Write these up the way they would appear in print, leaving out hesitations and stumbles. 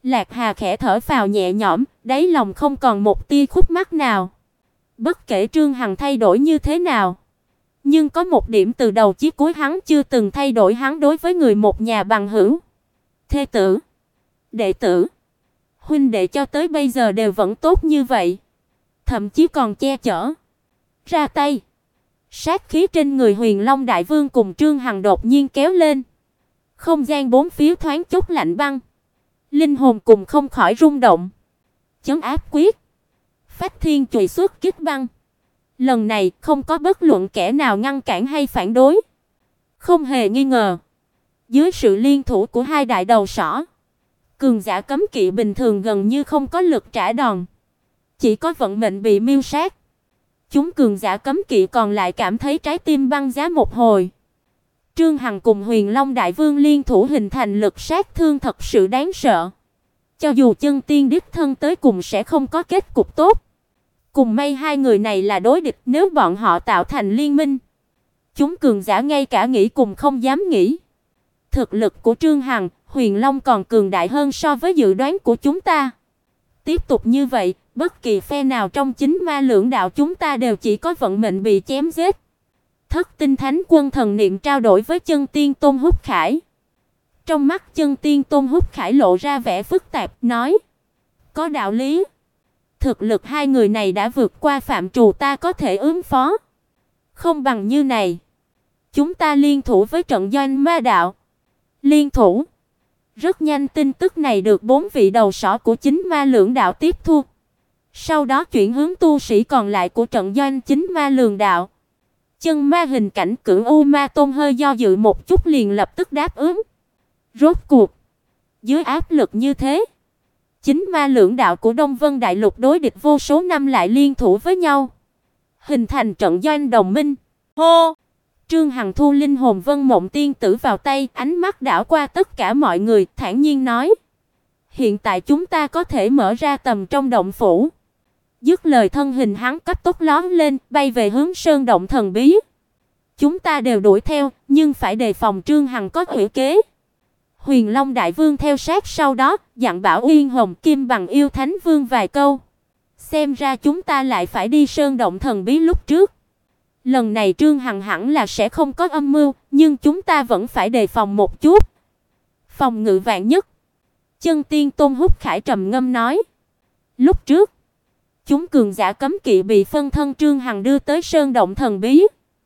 Lạc Hà khẽ thở phào nhẹ nhõm, đáy lòng không còn một tia khúc mắc nào. Bất kể Trương Hằng thay đổi như thế nào, nhưng có một điểm từ đầu chí cuối hắn chưa từng thay đổi, hắn đối với người một nhà bằng hữu, thê tử, đệ tử, huynh đệ cho tới bây giờ đều vẫn tốt như vậy, thậm chí còn che chở, ra tay. Sát khí trên người Huyền Long Đại Vương cùng Trương Hằng đột nhiên kéo lên. Không gian bốn phía thoáng chốc lạnh băng. Linh hồn cùng không khỏi rung động. Chấn áp quyết. Phách Thiên chùy xuất kích băng. Lần này không có bất luận kẻ nào ngăn cản hay phản đối. Không hề nghi ngờ, dưới sự liên thủ của hai đại đầu sỏ, cường giả cấm kỵ bình thường gần như không có lực trả đòn, chỉ có vận mệnh bị miêu sát. Chúng cường giả cấm kỵ còn lại cảm thấy trái tim băng giá một hồi. Trương Hằng cùng Huyền Long Đại Vương liên thủ hình thành lực sát thương thật sự đáng sợ. Cho dù chân tiên đích thân tới cùng sẽ không có kết cục tốt. Cùng may hai người này là đối địch, nếu bọn họ tạo thành liên minh, chúng cường giả ngay cả nghĩ cùng không dám nghĩ. Thực lực của Trương Hằng, Huyền Long còn cường đại hơn so với dự đoán của chúng ta. Tiếp tục như vậy, bất kỳ phe nào trong chính ma lưỡng đạo chúng ta đều chỉ có vận mệnh bị chém giết. Thất Tinh Thánh Quân thần niệm trao đổi với Chân Tiên Tôn Húc Khải. Trong mắt Chân Tiên Tôn Húc Khải lộ ra vẻ phức tạp, nói: "Có đạo lý. Thực lực hai người này đã vượt qua phạm trù ta có thể ứng phó. Không bằng như này, chúng ta liên thủ với trận doanh ma đạo." Liên thủ? Rất nhanh tin tức này được bốn vị đầu sỏ của chính ma lưỡng đạo tiếp thu. Sau đó chuyển hướng tu sĩ còn lại của trận doanh chính ma lưỡng đạo. Chân ma hình cảnh Cửu U Ma Tôn hơi do dự một chút liền lập tức đáp ứng. Rốt cuộc, dưới áp lực như thế, chính ma lưỡng đạo của Đông Vân Đại Lục đối địch vô số năm lại liên thủ với nhau, hình thành trận doanh đồng minh. Hô! Trương Hằng thu linh hồn Vân Mộng Tiên tử vào tay, ánh mắt đảo qua tất cả mọi người, thản nhiên nói: "Hiện tại chúng ta có thể mở ra tầm trong động phủ." Dứt lời thân hình hắn cấp tốc lóe lên, bay về hướng sơn động thần bí. Chúng ta đều đuổi theo, nhưng phải đề phòng Trương Hằng có quỷ kế. Huyền Long Đại Vương theo sát sau đó, dặn bảo Uyên Hồng Kim Bằng Yêu Thánh Vương vài câu. Xem ra chúng ta lại phải đi sơn động thần bí lúc trước. Lần này Trương Hằng hẳn là sẽ không có âm mưu, nhưng chúng ta vẫn phải đề phòng một chút. Phòng ngự vạn nhất. Chân Tiên Tôn Húc Khải trầm ngâm nói: "Lúc trước, chúng cường giả cấm kỵ bị phân thân Trương Hằng đưa tới sơn động thần bí.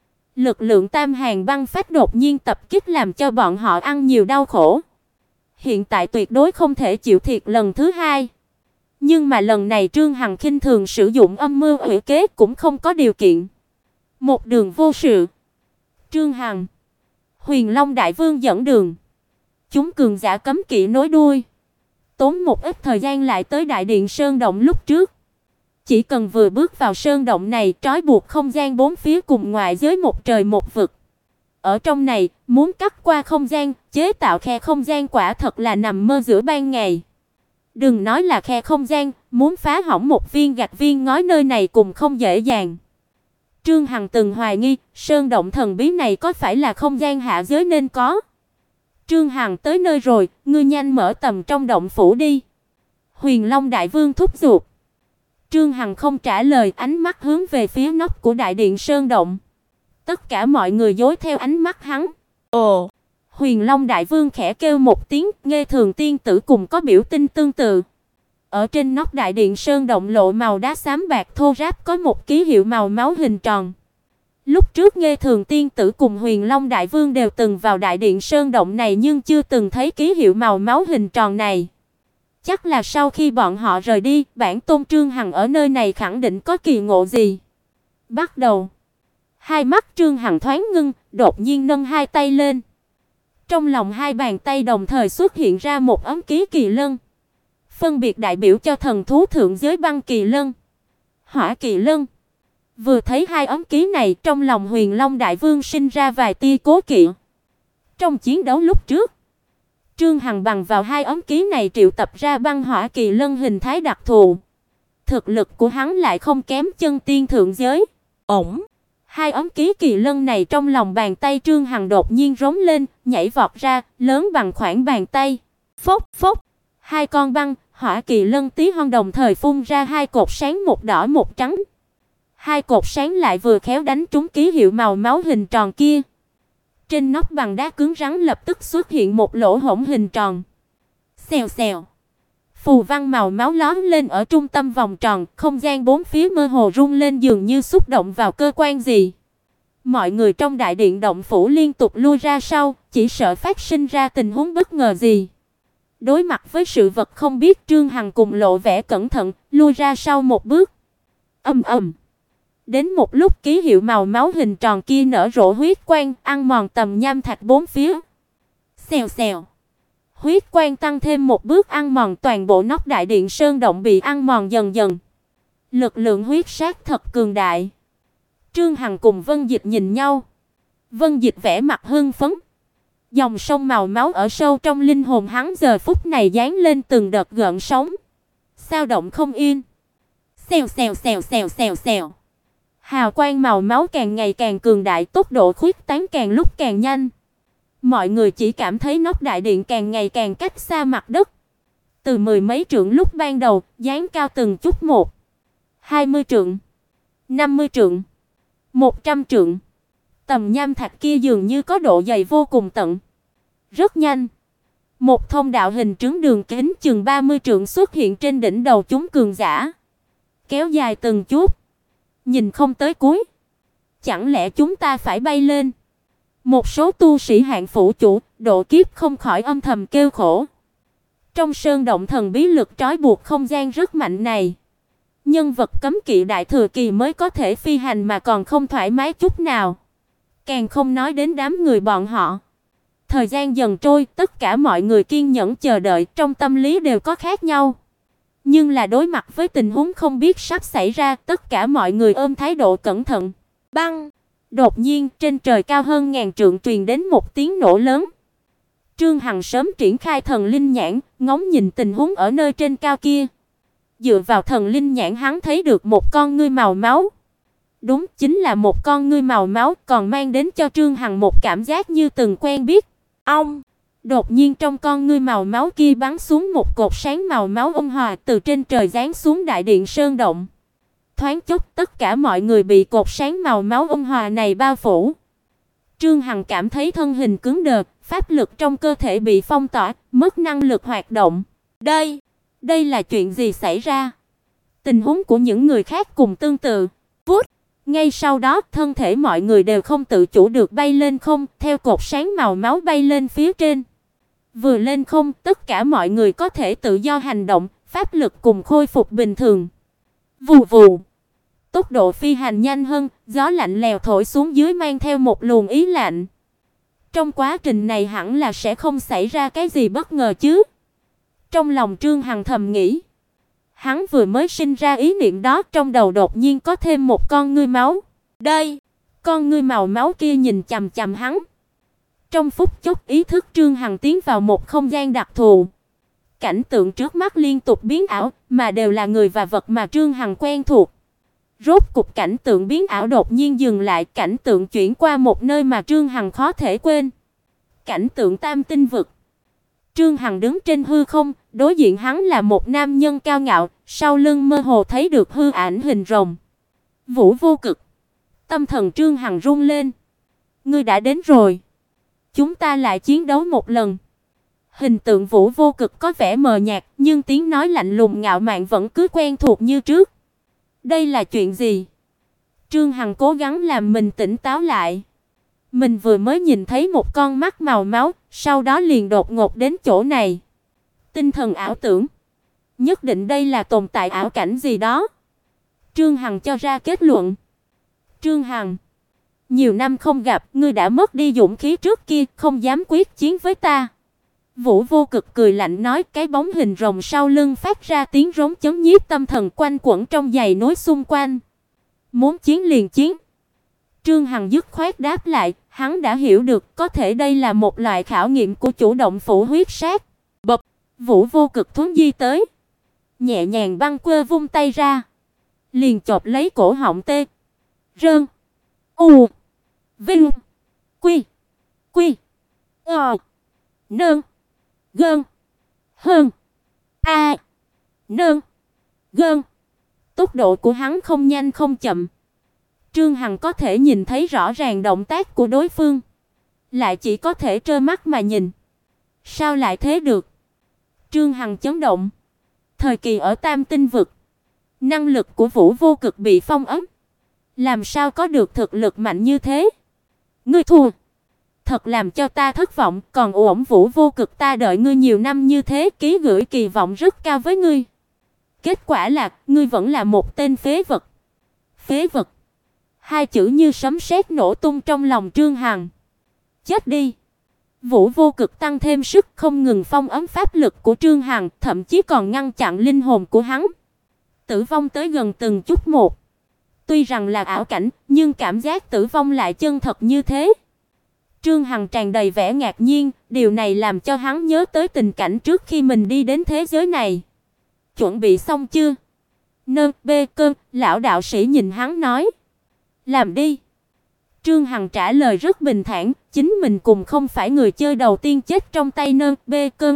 Lực lượng Tam Hàng băng phách đột nhiên tập kích làm cho bọn họ ăn nhiều đau khổ. Hiện tại tuyệt đối không thể chịu thiệt lần thứ hai. Nhưng mà lần này Trương Hằng khinh thường sử dụng âm mưu quỷ kế cũng không có điều kiện. Một đường vô sự. Trương Hằng, Huyền Long Đại Vương dẫn đường. Chúng cường giả cấm kỵ nối đuôi. Tốn một ít thời gian lại tới đại điện sơn động lúc trước. Chỉ cần vừa bước vào sơn động này, trói buộc không gian bốn phía cùng ngoại giới một trời một vực. Ở trong này, muốn cắt qua không gian, chế tạo khe không gian quả thật là nằm mơ giữa ban ngày. Đừng nói là khe không gian, muốn phá hỏng một viên gạch viên ngói nơi này cũng không dễ dàng. Trương Hằng từng hoài nghi, sơn động thần bí này có phải là không gian hạ giới nên có. Trương Hằng tới nơi rồi, ngươi nhanh mở tầm trong động phủ đi. Huyền Long Đại Vương thúc giục. Trương Hằng không trả lời, ánh mắt hướng về phía nóc của đại điện sơn động. Tất cả mọi người dối theo ánh mắt hắn. Ồ! Huyền Long Đại Vương khẽ kêu một tiếng, Nghe Thường tiên tử cùng có biểu tình tương tự. Ở trên nóc đại điện sơn động lộ màu đá xám bạc thô ráp có một ký hiệu màu máu hình tròn. Lúc trước Nghe Thường tiên tử cùng Huyền Long Đại Vương đều từng vào đại điện sơn động này nhưng chưa từng thấy ký hiệu màu máu hình tròn này. Chắc là sau khi bọn họ rời đi, bản tôn Trương Hằng ở nơi này khẳng định có kỳ ngộ gì. Bắt đầu. Hai mắt Trương Hằng thoáng ngưng, đột nhiên nâng hai tay lên. Trong lòng hai bàn tay đồng thời xuất hiện ra một ấm ký kỳ lân. Phân biệt đại biểu cho thần thú thượng giới băng kỳ lân, hỏa kỳ lân. Vừa thấy hai ấm ký này, trong lòng Huyền Long Đại Vương sinh ra vài tia cố kỵ. Trong chiến đấu lúc trước, Trương Hằng bằng vào hai ấm ký này triệu tập ra băng hỏa kỳ lân hình thái đặc thù. Thực lực của hắn lại không kém chân tiên thượng giới. Ổng, hai ấm ký kỳ lân này trong lòng bàn tay Trương Hằng đột nhiên rống lên, nhảy vọt ra, lớn bằng khoảng bàn tay. Phốc phốc, Hai con băng hỏa kỳ lân tí hon đồng thời phun ra hai cột sáng, một đỏ một trắng. Hai cột sáng lại vừa khéo đánh trúng ký hiệu màu máu hình tròn kia. Trên nóc bằng đá cứng rắn lập tức xuất hiện một lỗ hổng hình tròn. Xèo xèo. Phù văn màu máu lóe lên ở trung tâm vòng tròn, không gian bốn phía mơ hồ rung lên dường như xúc động vào cơ quan gì. Mọi người trong đại điện động phủ liên tục lui ra sau, chỉ sợ phát sinh ra tình huống bất ngờ gì. Đối mặt với sự vật không biết, Trương Hằng cùng lộ vẻ cẩn thận, lui ra sau một bước. Ầm ầm. Đến một lúc ký hiệu màu máu hình tròn kia nở rộ huyết quang, ăn mòn tầm nham thạch bốn phía. Xèo xèo. Huyết quang tăng thêm một bước, ăn mòn toàn bộ nóc đại điện sơn động bị ăn mòn dần dần. Lực lượng huyết sát thật cường đại. Trương Hằng cùng Vân Dịch nhìn nhau. Vân Dịch vẻ mặt hưng phấn. Dòng sông màu máu ở sâu trong linh hồn hắn giờ phút này dán lên từng đợt gợn sóng, dao động không yên. Xèo xèo xèo xèo xèo xèo. Hào quang màu máu càng ngày càng cường đại, tốc độ khuếch tán càng lúc càng nhanh. Mọi người chỉ cảm thấy nóc đại điện càng ngày càng cách xa mặt đất. Từ mười mấy trượng lúc ban đầu, dán cao từng chút một. 20 trượng, 50 trượng, 100 trượng. Tầm nham thạch kia dường như có độ dày vô cùng tận. Rất nhanh, một thông đạo hình trứng đường kính chừng 30 trượng xuất hiện trên đỉnh đầu chúng cường giả, kéo dài từng chút, nhìn không tới cuối. Chẳng lẽ chúng ta phải bay lên? Một số tu sĩ hạng phủ chủ, độ kiếp không khỏi âm thầm kêu khổ. Trong sơn động thần bí lực trói buộc không gian rất mạnh này, nhân vật cấm kỵ đại thừa kỳ mới có thể phi hành mà còn không thoải mái chút nào. Càng không nói đến đám người bọn họ. Thời gian dần trôi, tất cả mọi người kiên nhẫn chờ đợi, trong tâm lý đều có khác nhau. Nhưng là đối mặt với tình huống không biết sắp xảy ra, tất cả mọi người ôm thái độ cẩn thận. Băng! Đột nhiên, trên trời cao hơn ngàn trượng truyền đến một tiếng nổ lớn. Trương Hằng sớm triển khai thần linh nhãn, ngóng nhìn tình huống ở nơi trên cao kia. Dựa vào thần linh nhãn, hắn thấy được một con ngươi màu máu. Đúng, chính là một con ngươi màu máu, còn mang đến cho Trương Hằng một cảm giác như từng quen biết. Ông! Đột nhiên trong con ngươi màu máu kia bắn xuống một cột sáng màu máu ôn hòa từ trên trời giáng xuống đại điện sơn động. Thoáng chốc tất cả mọi người bị cột sáng màu máu ôn hòa này bao phủ. Trương Hằng cảm thấy thân hình cứng đờ, pháp lực trong cơ thể bị phong tỏa, mất năng lực hoạt động. Đây là chuyện gì xảy ra? Tình huống của những người khác cùng tương tự. Vút, ngay sau đó, thân thể mọi người đều không tự chủ được bay lên không, theo cột sáng màu máu bay lên phía trên. Vừa lên không, tất cả mọi người có thể tự do hành động, pháp lực cùng khôi phục bình thường. Vù vù. Tốc độ phi hành nhanh hơn, gió lạnh lèo thổi xuống dưới mang theo một luồng ý lạnh. Trong quá trình này hẳn là sẽ không xảy ra cái gì bất ngờ chứ. Trong lòng Trương Hằng thầm nghĩ. Hắn vừa mới sinh ra ý niệm đó, trong đầu đột nhiên có thêm một con ngươi máu. Con ngươi màu máu kia nhìn chằm chằm hắn. Trong phút chốc ý thức Trương Hằng tiến vào một không gian đặc thù. Cảnh tượng trước mắt liên tục biến ảo, mà đều là người và vật mà Trương Hằng quen thuộc. Rốt cục cảnh tượng biến ảo đột nhiên dừng lại, cảnh tượng chuyển qua một nơi mà Trương Hằng khó thể quên. Cảnh tượng Tam Tinh vực. Trương Hằng đứng trên hư không, đối diện hắn là một nam nhân cao ngạo, sau lưng mơ hồ thấy được hư ảnh hình rồng. Vũ Vô Cực. Tâm thần Trương Hằng run lên. Ngươi đã đến rồi. Chúng ta lại chiến đấu một lần. Hình tượng Vũ Vô Cực có vẻ mờ nhạt, nhưng tiếng nói lạnh lùng ngạo mạn vẫn cứ quen thuộc như trước. Đây là chuyện gì? Trương Hằng cố gắng làm mình tỉnh táo lại. Mình vừa mới nhìn thấy một con mắt màu máu, sau đó liền đột ngột đến chỗ này. Tinh thần ảo tưởng. Nhất định đây là tồn tại ảo cảnh gì đó. Trương Hằng cho ra kết luận. Trương Hằng, nhiều năm không gặp, ngươi đã mất đi dũng khí trước kia, không dám quyết chiến với ta. Vũ Vô Cực cười lạnh nói, cái bóng hình rồng sau lưng phát ra tiếng rống chấn nhiếp tâm thần quanh quẩn trong dãy núi xung quanh. Muốn chiến liền chiến. Trương Hằng dứt khoát đáp lại, hắn đã hiểu được có thể đây là một loại khảo nghiệm của chủ động phủ huyết sát. Bập, Vũ Vô Cực thuấn di tới, nhẹ nhàng băng quơ vung tay ra, liền chộp lấy cổ họng Tê, Rơn, U, Vinh, Quy, Nơn, Gơn, Hơn. A. Nương. Gơn. Tốc độ của hắn không nhanh không chậm. Trương Hằng có thể nhìn thấy rõ ràng động tác của đối phương, lại chỉ có thể trơ mắt mà nhìn. Sao lại thế được? Trương Hằng chấn động. Thời kỳ ở Tam Tinh vực, năng lực của Vũ Vô Cực bị phong ấn, làm sao có được thực lực mạnh như thế? Ngươi thua. Thật làm cho ta thất vọng, còn uổng Vũ Vô Cực ta đợi ngươi nhiều năm như thế, ký gửi kỳ vọng rất cao với ngươi. Kết quả là ngươi vẫn là một tên phế vật. Phế vật. Hai chữ như sấm sét nổ tung trong lòng Trương Hằng. Chết đi. Vũ Vô Cực tăng thêm sức, không ngừng phong ấn pháp lực của Trương Hằng, thậm chí còn ngăn chặn linh hồn của hắn. Tử vong tới gần từng chút một. Tuy rằng là ảo cảnh, nhưng cảm giác tử vong lại chân thật như thế. Trương Hằng tràn đầy vẻ ngạc nhiên, điều này làm cho hắn nhớ tới tình cảnh trước khi mình đi đến thế giới này. Chuẩn bị xong chưa? Nơ, bê, cơn, lão đạo sĩ nhìn hắn nói. Làm đi. Trương Hằng trả lời rất bình thản, chính mình cùng không phải người chơi đầu tiên chết trong tay nơ, bê, cơn.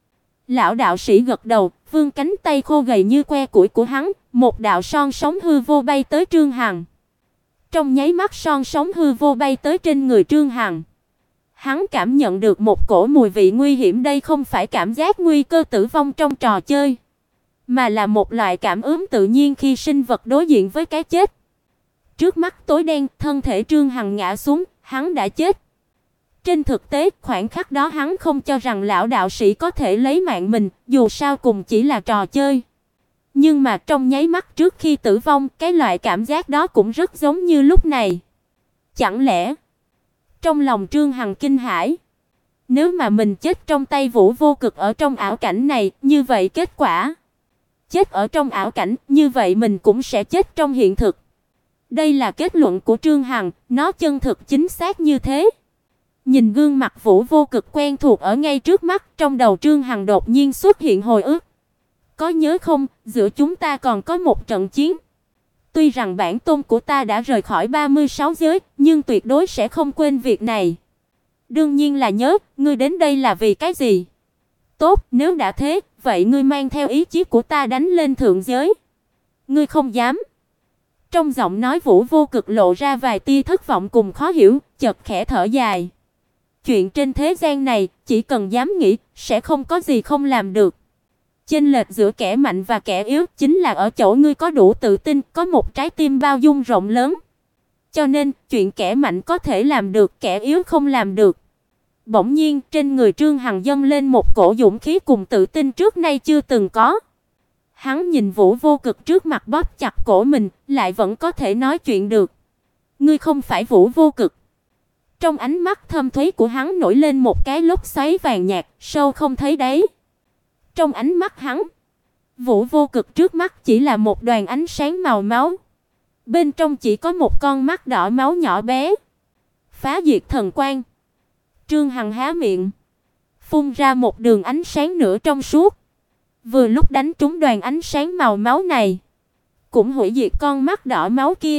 Lão đạo sĩ gật đầu, vươn cánh tay khô gầy như que củi của hắn, một đạo son sóng hư vô bay tới Trương Hằng. Trong nháy mắt son sóng hư vô bay tới trên người Trương Hằng. Hắn cảm nhận được một cổ mùi vị nguy hiểm, đây không phải cảm giác nguy cơ tử vong trong trò chơi, mà là một loại cảm ứng tự nhiên khi sinh vật đối diện với cái chết. Trước mắt tối đen, thân thể Trương Hằng ngã xuống, hắn đã chết. Trên thực tế, khoảnh khắc đó hắn không cho rằng lão đạo sĩ có thể lấy mạng mình, dù sao cùng chỉ là trò chơi. Nhưng mà trong nháy mắt trước khi tử vong, cái loại cảm giác đó cũng rất giống như lúc này. Chẳng lẽ? Trong lòng Trương Hằng kinh hãi. Nếu mà mình chết trong tay Vũ Vô Cực ở trong ảo cảnh này, như vậy kết quả chết ở trong ảo cảnh, như vậy mình cũng sẽ chết trong hiện thực. Đây là kết luận của Trương Hằng, nó chân thực chính xác như thế. Nhìn gương mặt Vũ Vô Cực quen thuộc ở ngay trước mắt, trong đầu Trương Hằng đột nhiên xuất hiện hồi ức. Có nhớ không, giữa chúng ta còn có một trận chiến. Tuy rằng bản tôn của ta đã rời khỏi 36 giới, nhưng tuyệt đối sẽ không quên việc này. Đương nhiên là nhớ, ngươi đến đây là vì cái gì? Tốt, nếu đã thế, vậy ngươi mang theo ý chí của ta đánh lên thượng giới. Ngươi không dám. Trong giọng nói Vũ Vô Cực lộ ra vài tia thất vọng cùng khó hiểu, chợt khẽ thở dài. Chuyện trên thế gian này, chỉ cần dám nghĩ, sẽ không có gì không làm được. Chênh lệch giữa kẻ mạnh và kẻ yếu chính là ở chỗ ngươi có đủ tự tin, có một trái tim bao dung rộng lớn. Cho nên, chuyện kẻ mạnh có thể làm được, kẻ yếu không làm được. Bỗng nhiên, trên người Trương Hằng dâng lên một cổ dũng khí cùng tự tin trước nay chưa từng có. Hắn nhìn Vũ Vô Cực trước mặt bóp chặt cổ mình, lại vẫn có thể nói chuyện được. Ngươi không phải Vũ Vô Cực. Trong ánh mắt thâm thúy của hắn nổi lên một cái lốc xoáy vàng nhạt, sâu không thấy đáy. Trong ánh mắt hắn, Vũ Vô Cực trước mắt chỉ là một đoàn ánh sáng màu máu. Bên trong chỉ có một con mắt đỏ máu nhỏ bé. Phá diệt thần quang. Trương Hằng há miệng, phun ra một đường ánh sáng nửa trong suốt. Vừa lúc đánh trúng đoàn ánh sáng màu máu này, cũng hủy diệt con mắt đỏ máu kia.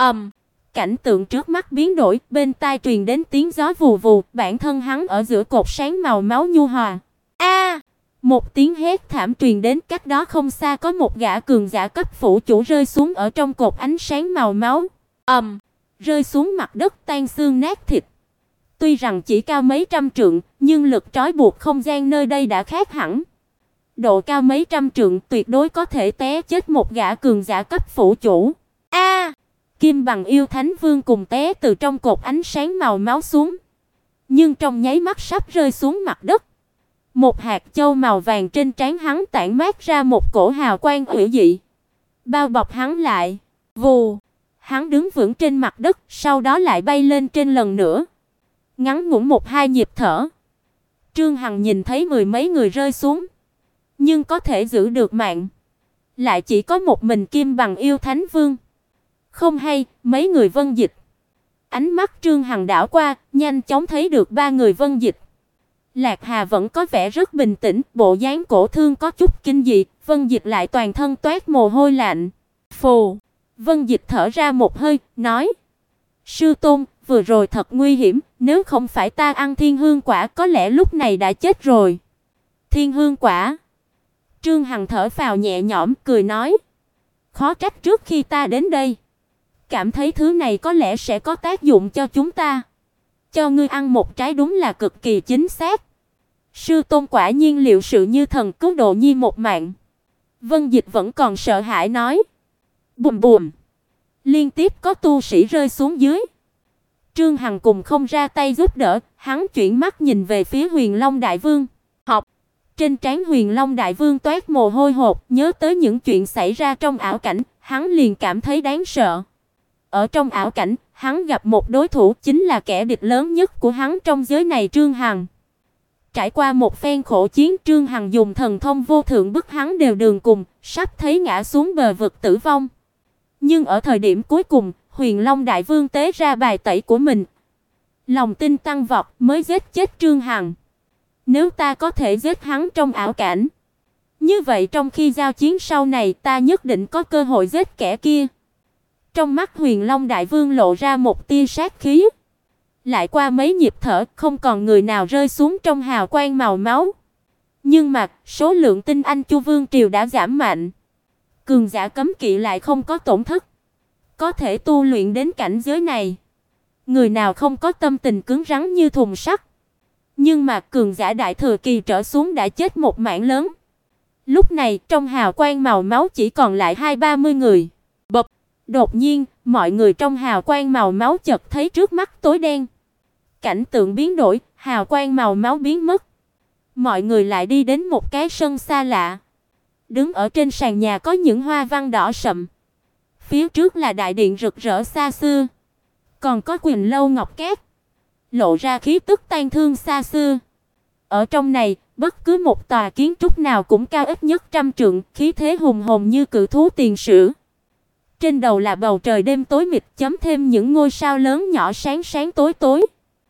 Cảnh tượng trước mắt biến đổi, bên tai truyền đến tiếng gió vù vù, bản thân hắn ở giữa cột sáng màu máu nhu hòa. A! Một tiếng hét thảm truyền đến, cách đó không xa có một gã cường giả cấp phủ chủ rơi xuống ở trong cột ánh sáng màu máu. Rơi xuống mặt đất tan xương nát thịt. Tuy rằng chỉ cao mấy trăm trượng, nhưng lực trói buộc không gian nơi đây đã khác hẳn. Độ cao mấy trăm trượng tuyệt đối có thể té chết một gã cường giả cấp phủ chủ. Kim Bằng Yêu Thánh Vương cùng té từ trong cột ánh sáng màu máu xuống. Nhưng trong nháy mắt sắp rơi xuống mặt đất, một hạt châu màu vàng trên trán hắn tản mát ra một cổ hào quang hủy dị, bao bọc hắn lại. Vù, hắn đứng vững trên mặt đất, sau đó lại bay lên trên lần nữa. Ngắn ngủn một hai nhịp thở, Trương Hằng nhìn thấy mười mấy người rơi xuống, nhưng có thể giữ được mạng lại chỉ có một mình Kim Bằng Yêu Thánh Vương. Không hay, mấy người Vân Dịch. Ánh mắt Trương Hằng đảo qua, nhanh chóng thấy được ba người Vân Dịch. Lạc Hà vẫn có vẻ rất bình tĩnh, bộ dáng cổ thương có chút kinh dị, Vân Dịch lại toàn thân toát mồ hôi lạnh. Phù, Vân Dịch thở ra một hơi, nói: "Sư tôn, vừa rồi thật nguy hiểm, nếu không phải ta ăn thiên hương quả có lẽ lúc này đã chết rồi." Thiên hương quả? Trương Hằng thở phào nhẹ nhõm, cười nói: "Khó trách trước khi ta đến đây, cảm thấy thứ này có lẽ sẽ có tác dụng cho chúng ta. Cho ngươi ăn một trái đúng là cực kỳ chính xác. Sư tôn quả nhiên liệu sự như thần, cứu Độ Nhi một mạng." Vân Dịch vẫn còn sợ hãi nói. Bùm bùm, liên tiếp có tu sĩ rơi xuống dưới. Trương Hằng cùng không ra tay giúp đỡ, hắn chuyển mắt nhìn về phía Huyền Long Đại Vương. Học. Trên trán Huyền Long Đại Vương toát mồ hôi hột, nhớ tới những chuyện xảy ra trong ảo cảnh, hắn liền cảm thấy đáng sợ. Ở trong ảo cảnh, hắn gặp một đối thủ, chính là kẻ địch lớn nhất của hắn trong giới này, Trương Hằng. Trải qua một phen khổ chiến, Trương Hằng dùng thần thông vô thượng bức hắn đều đường cùng, sắp thấy ngã xuống bờ vực tử vong. Nhưng ở thời điểm cuối cùng, Huyền Long Đại Vương tế ra bài tẩy của mình. Lòng tin tăng vọt mới giết chết Trương Hằng. Nếu ta có thể giết hắn trong ảo cảnh, như vậy trong khi giao chiến sau này ta nhất định có cơ hội giết kẻ kia. Trong mắt Huyền Long Đại Vương lộ ra một tia sát khí. Lại qua mấy nhịp thở, không còn người nào rơi xuống trong hào quang màu máu. Nhưng mà, số lượng tinh anh Chu Vương triều đã giảm mạnh. Cường giả cấm kỵ lại không có tổn thất. Có thể tu luyện đến cảnh giới này, người nào không có tâm tình cứng rắn như thùng sắt. Nhưng mà cường giả đại thừa kỳ trở xuống đã chết một mảng lớn. Lúc này, trong hào quang màu máu chỉ còn lại 20-30 người. Bập, đột nhiên, mọi người trong hào quang màu máu chợt thấy trước mắt tối đen. Cảnh tượng biến đổi, hào quang màu máu biến mất. Mọi người lại đi đến một cái sân xa lạ. Đứng ở trên sàn nhà có những hoa văn đỏ sậm. Phía trước là đại điện rực rỡ xa xưa, còn có Quyền Lâu Ngọc Cát, lộ ra khí tức tang thương xa xưa. Ở trong này, bất cứ một tòa kiến trúc nào cũng cao ít nhất 100 trượng, khí thế hùng hồn như cự thú tiền sử. Trên đầu là bầu trời đêm tối mịt, chấm thêm những ngôi sao lớn nhỏ sáng sáng tối tối.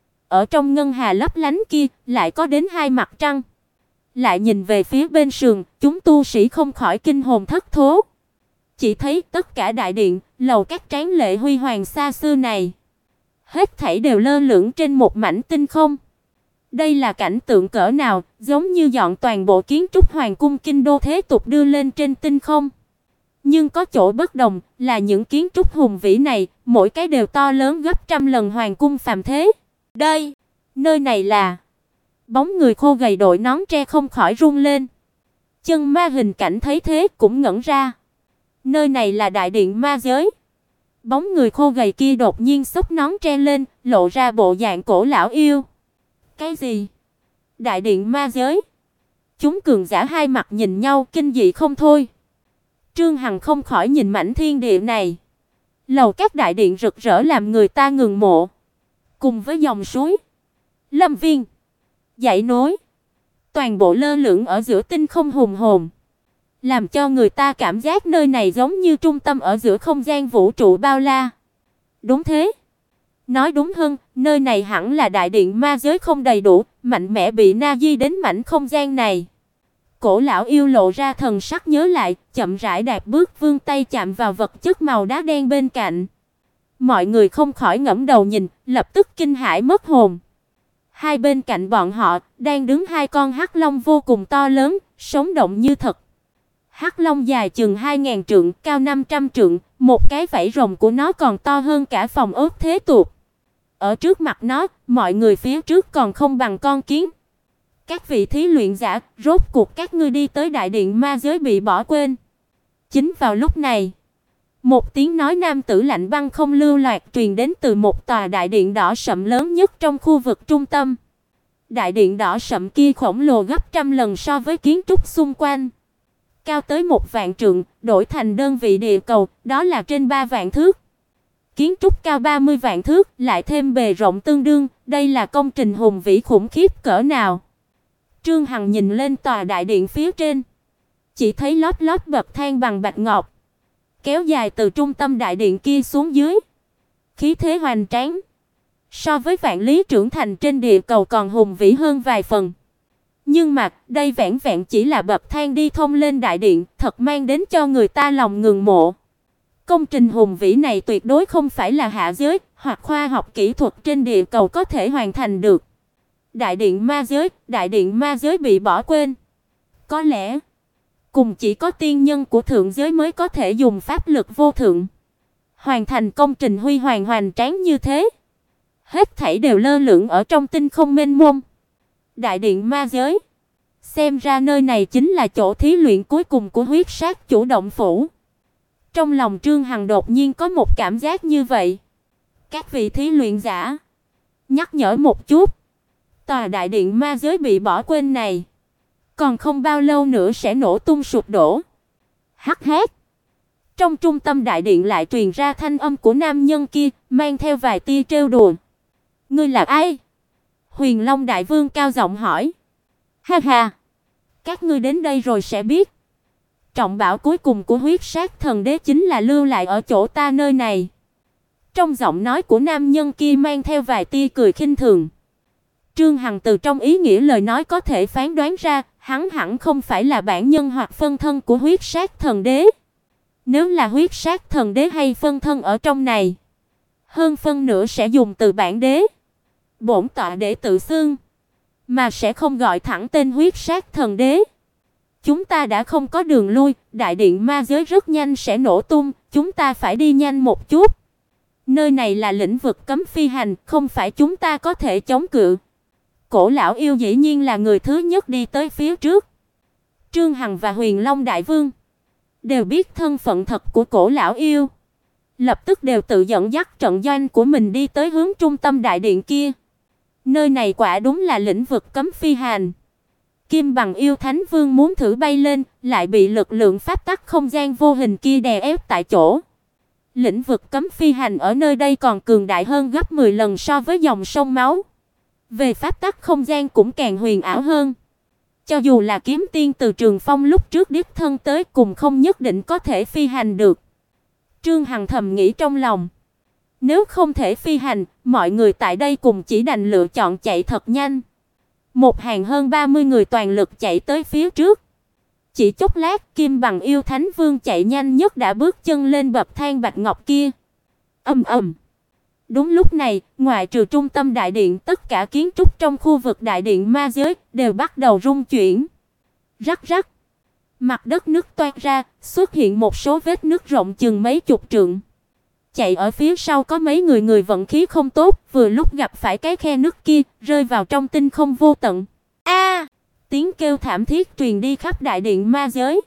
Ở trong ngân hà lấp lánh kia, lại có đến 2 mặt trăng. Lại nhìn về phía bên sườn, chúng tu sĩ không khỏi kinh hồn thất thố. Chỉ thấy tất cả đại điện, lầu các tráng lệ huy hoàng xa xưa này, hết thảy đều lơ lửng trên một mảnh tinh không. Đây là cảnh tượng cỡ nào, giống như dọn toàn bộ kiến trúc hoàng cung kinh đô thế tục đưa lên trên tinh không. Nhưng có chỗ bất đồng, là những kiến trúc hùng vĩ này, mỗi cái đều to lớn gấp 100 lần hoàng cung phàm thế. Đây, nơi này là... Bóng người khô gầy đội nón tre không khỏi run lên. Chân ma hình cảnh thấy thế cũng ngẩn ra. Nơi này là đại điện ma giới. Bóng người khô gầy kia đột nhiên xốc nón tre lên, lộ ra bộ dạng cổ lão yêu. Cái gì? Đại điện ma giới? Chúng cường giả hai mặt nhìn nhau kinh dị không thôi. Trương Hằng không khỏi nhìn mảnh thiên địa này. Lầu các đại điện rực rỡ làm người ta ngưỡng mộ. Cùng với dòng suối, lâm viên, dãy núi, toàn bộ lơ lửng ở giữa tinh không hùng hồn, làm cho người ta cảm giác nơi này giống như trung tâm ở giữa không gian vũ trụ bao la. Đúng thế. Nói đúng hơn, nơi này hẳn là đại điện ma giới không đầy đủ, mạnh mẽ bị na di đến mảnh không gian này. Cổ lão yêu lộ ra thần sắc nhớ lại, chậm rãi đạp bước vươn tay chạm vào vật chất màu đá đen bên cạnh. Mọi người không khỏi ngẩng đầu nhìn, lập tức kinh hãi mất hồn. Hai bên cạnh bọn họ đang đứng hai con hắc long vô cùng to lớn, sống động như thật. Hắc long dài chừng 2000 trượng, cao 500 trượng, một cái vảy rồng của nó còn to hơn cả phòng ốc thế tục. Ở trước mặt nó, mọi người phía trước còn không bằng con kiến. Các vị thí luyện giả, rốt cuộc các ngươi đi tới đại điện ma giới bị bỏ quên. Chính vào lúc này, một tiếng nói nam tử lạnh băng không lưu loát truyền đến từ một tòa đại điện đỏ sậm lớn nhất trong khu vực trung tâm. Đại điện đỏ sậm kia khổng lồ gấp 100 lần so với kiến trúc xung quanh. Cao tới 1.000 trượng, đổi thành đơn vị địa cầu, đó là trên 3 vạn thước. Kiến trúc cao 30 vạn thước, lại thêm bề rộng tương đương, đây là công trình hùng vĩ khủng khiếp cỡ nào. Trương Hằng nhìn lên tòa đại điện phía trên, chỉ thấy lót lót bậc thang bằng bạch ngọc, kéo dài từ trung tâm đại điện kia xuống dưới. Khí thế hoành tráng, so với vạn lý trưởng thành trên địa cầu còn hùng vĩ hơn vài phần. Nhưng mà, đây vẻn vẹn chỉ là bậc thang đi thông lên đại điện, thật mang đến cho người ta lòng ngưỡng mộ. Công trình hùng vĩ này tuyệt đối không phải là hạ giới hoặc khoa học kỹ thuật trên địa cầu có thể hoàn thành được. Đại điện ma giới bị bỏ quên. Có lẽ cùng chỉ có tiên nhân của thượng giới mới có thể dùng pháp lực vô thượng hoàn thành công trình huy hoàng hoành tráng như thế. Hết thảy đều lơ lửng ở trong tinh không mênh mông. Đại điện ma giới. Xem ra nơi này chính là chỗ thí luyện cuối cùng của huyết sát chủ động phủ. Trong lòng Trương Hằng đột nhiên có một cảm giác như vậy. Các vị thí luyện giả, nhắc nhở một chút, tòa đại điện ma giới bị bỏ quên này, còn không bao lâu nữa sẽ nổ tung sụp đổ. Hắc hét. Trong trung tâm đại điện lại truyền ra thanh âm của nam nhân kia, mang theo vài tia trêu đùa. Ngươi là ai? Huyền Long đại vương cao giọng hỏi. Ha ha, các ngươi đến đây rồi sẽ biết. Trọng bảo cuối cùng của huyết sát thần đế chính là lưu lại ở chỗ ta nơi này. Trong giọng nói của nam nhân kia mang theo vài tia cười khinh thường. Trương Hằng từ trong ý nghĩa lời nói có thể phán đoán ra, hắn hẳn không phải là bản nhân hoặc phân thân của huyết sát thần đế. Nếu là huyết sát thần đế hay phân thân ở trong này, hơn phân nửa sẽ dùng từ bản đế, bổn tọa để tự xưng, mà sẽ không gọi thẳng tên huyết sát thần đế. Chúng ta đã không có đường lui, đại điện ma giới rất nhanh sẽ nổ tung, chúng ta phải đi nhanh một chút. Nơi này là lĩnh vực cấm phi hành, không phải chúng ta có thể chống cự. Cổ lão yêu dĩ nhiên là người thứ nhất đi tới phía trước. Trương Hằng và Huyền Long đại vương đều biết thân phận thật của cổ lão yêu, lập tức đều tự dẫn dắt trận doanh của mình đi tới hướng trung tâm đại điện kia. Nơi này quả đúng là lĩnh vực cấm phi hành. Kim Bằng yêu thánh vương muốn thử bay lên, lại bị lực lượng pháp tắc không gian vô hình kia đè ép tại chỗ. Lĩnh vực cấm phi hành ở nơi đây còn cường đại hơn gấp 10 lần so với dòng sông máu. Về pháp tắc không gian cũng càng huyền ảo hơn. Cho dù là kiếm tiên từ Trường Phong lúc trước đích thân tới cùng không nhất định có thể phi hành được. Trương Hằng thầm nghĩ trong lòng. Nếu không thể phi hành, mọi người tại đây cùng chỉ đành lựa chọn chạy thật nhanh. Một hàng hơn 30 người toàn lực chạy tới phía trước. Chỉ chốc lát, Kim Bằng yêu thánh vương chạy nhanh nhất đã bước chân lên bậc thang bạch ngọc kia. Ầm ầm. Đúng lúc này, ngoại trừ trung tâm đại điện, tất cả kiến trúc trong khu vực đại điện ma giới đều bắt đầu rung chuyển. Rắc rắc. Mặt đất nứt toạc ra, xuất hiện một số vết nứt rộng chừng mấy chục trượng. Chạy ở phía sau có mấy người vận khí không tốt, vừa lúc gặp phải cái khe nứt kia, rơi vào trong tinh không vô tận. A! Tiếng kêu thảm thiết truyền đi khắp đại điện ma giới.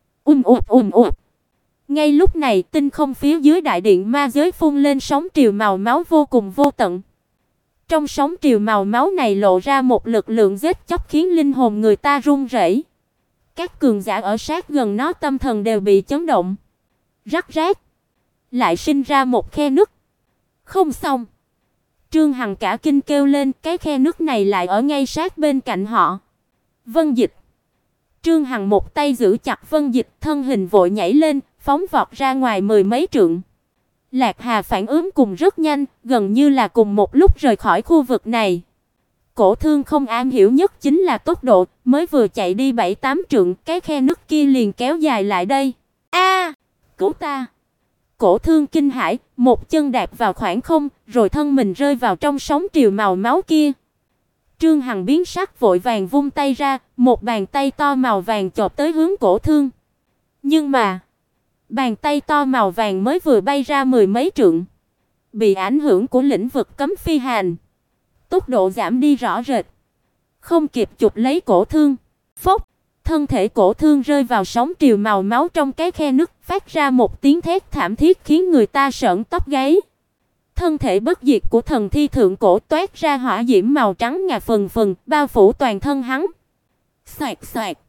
Ụt. Ngay lúc này, tinh không phía dưới đại điện ma giới phun lên sóng triều màu máu vô cùng vô tận. Trong sóng triều màu máu này lộ ra một lực lượng giết chóc khiến linh hồn người ta run rẩy. Các cường giả ở sát gần nó tâm thần đều bị chấn động. Rắc rác. Lại sinh ra một khe nứt. Không xong. Trương Hằng cả kinh kêu lên, cái khe nứt này lại ở ngay sát bên cạnh họ. Vân Dịch. Trương Hằng một tay giữ chặt Vân Dịch, thân hình vội nhảy lên, phóng vọt ra ngoài mười mấy trượng. Lạc Hà phản ứng cùng rất nhanh, gần như là cùng một lúc rời khỏi khu vực này. Cổ Thương không am hiểu nhất chính là tốc độ, mới vừa chạy đi 7-8 trượng, cái khe nứt kia liền kéo dài lại đây. A! Cứu ta! Cổ Thương kinh hãi, một chân đạp vào khoảng không, rồi thân mình rơi vào trong sóng triều màu máu kia. Trương Hằng biến sắc vội vàng vung tay ra, một bàn tay to màu vàng chộp tới hướng Cổ Thương. Nhưng mà, bàn tay to màu vàng mới vừa bay ra mười mấy trượng, bị ảnh hưởng của lĩnh vực cấm phi hành, tốc độ giảm đi rõ rệt, không kịp chụp lấy Cổ Thương. Phốc, thân thể Cổ Thương rơi vào sóng triều màu máu trong cái khe nứt, phát ra một tiếng thét thảm thiết khiến người ta sởn tóc gáy. Thân thể bất diệt của thần thi thượng cổ toát ra hỏa diễm màu trắng ngà phừng phừng, bao phủ toàn thân hắn. Xoẹt xoẹt.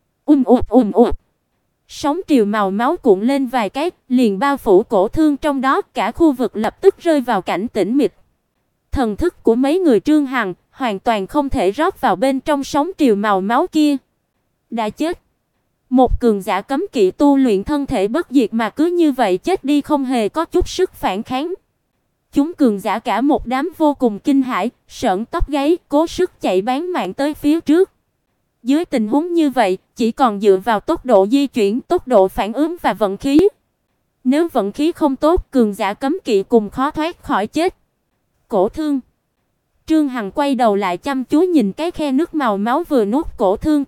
Ụt. Sóng triều màu máu cuộn lên vài cái, liền bao phủ Cổ Thương, trong đó cả khu vực lập tức rơi vào cảnh tĩnh mịch. Thần thức của mấy người Trương Hằng hoàn toàn không thể rót vào bên trong sóng triều màu máu kia. Đã chết. Một cường giả cấm kỵ tu luyện thân thể bất diệt mà cứ như vậy chết đi không hề có chút sức phản kháng. Chúng cường giả cả một đám vô cùng kinh hãi, sởn tóc gáy, cố sức chạy bán mạng tới phía trước. Dưới tình huống như vậy, chỉ còn dựa vào tốc độ di chuyển, tốc độ phản ứng và vận khí. Nếu vận khí không tốt, cường giả cấm kỵ cùng khó thoát khỏi chết. Cổ Thương. Trương Hằng quay đầu lại chăm chú nhìn cái khe nước màu máu vừa nuốt Cổ Thương kia,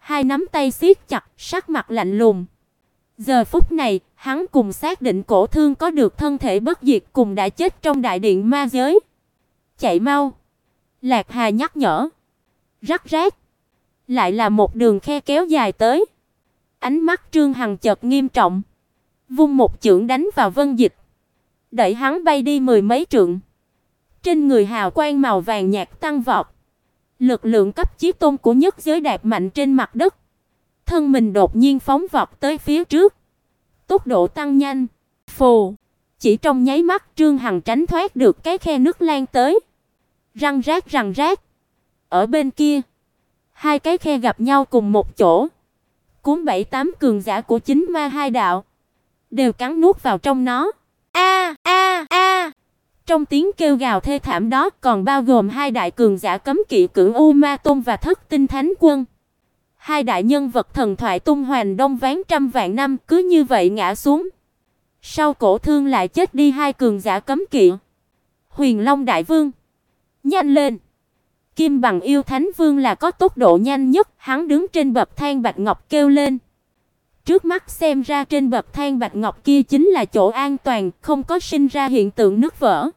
hai nắm tay siết chặt, sắc mặt lạnh lùng. Giờ phút này, hắn cùng xác định Cổ Thương có được thân thể bất diệt cùng đã chết trong đại điện ma giới. Chạy mau. Lạc Hà nhắc nhở. Rắc rác. Lại là một đường khe kéo dài tới. Ánh mắt Trương Hằng chợt nghiêm trọng, vung một chưởng đánh vào Vân Dịch, đẩy hắn bay đi mười mấy trượng. Trên người hào quang màu vàng nhạt tăng vọt, lực lượng cấp chí tôn của nhất giới đạp mạnh trên mặt đất, thân mình đột nhiên phóng vọt tới phía trước, tốc độ tăng nhanh. Phù, chỉ trong nháy mắt Trương Hằng tránh thoát được cái khe nước lan tới. Răng rác. Ở bên kia, hai cái khe gặp nhau cùng một chỗ, cuốn 7-8 cường giả của chính ma hai đạo đều cắn nuốt vào trong nó. A a a. Trong tiếng kêu gào thê thảm đó còn bao gồm hai đại cường giả cấm kỵ Cửu U Ma Tôn và Thất Tinh Thánh Quân. Hai đại nhân vật thần thoại tung hoành đông ván trăm vạn năm cứ như vậy ngã xuống. Sau Cổ Thương lại chết đi hai cường giả cấm kỵ. Huyền Long Đại Vương, nhanh lên. Kim Bằng Yêu Thánh Vương là có tốc độ nhanh nhất, hắn đứng trên bậc thang bạch ngọc kêu lên. Trước mắt xem ra trên bậc thang bạch ngọc kia chính là chỗ an toàn, không có sinh ra hiện tượng nứt vỡ.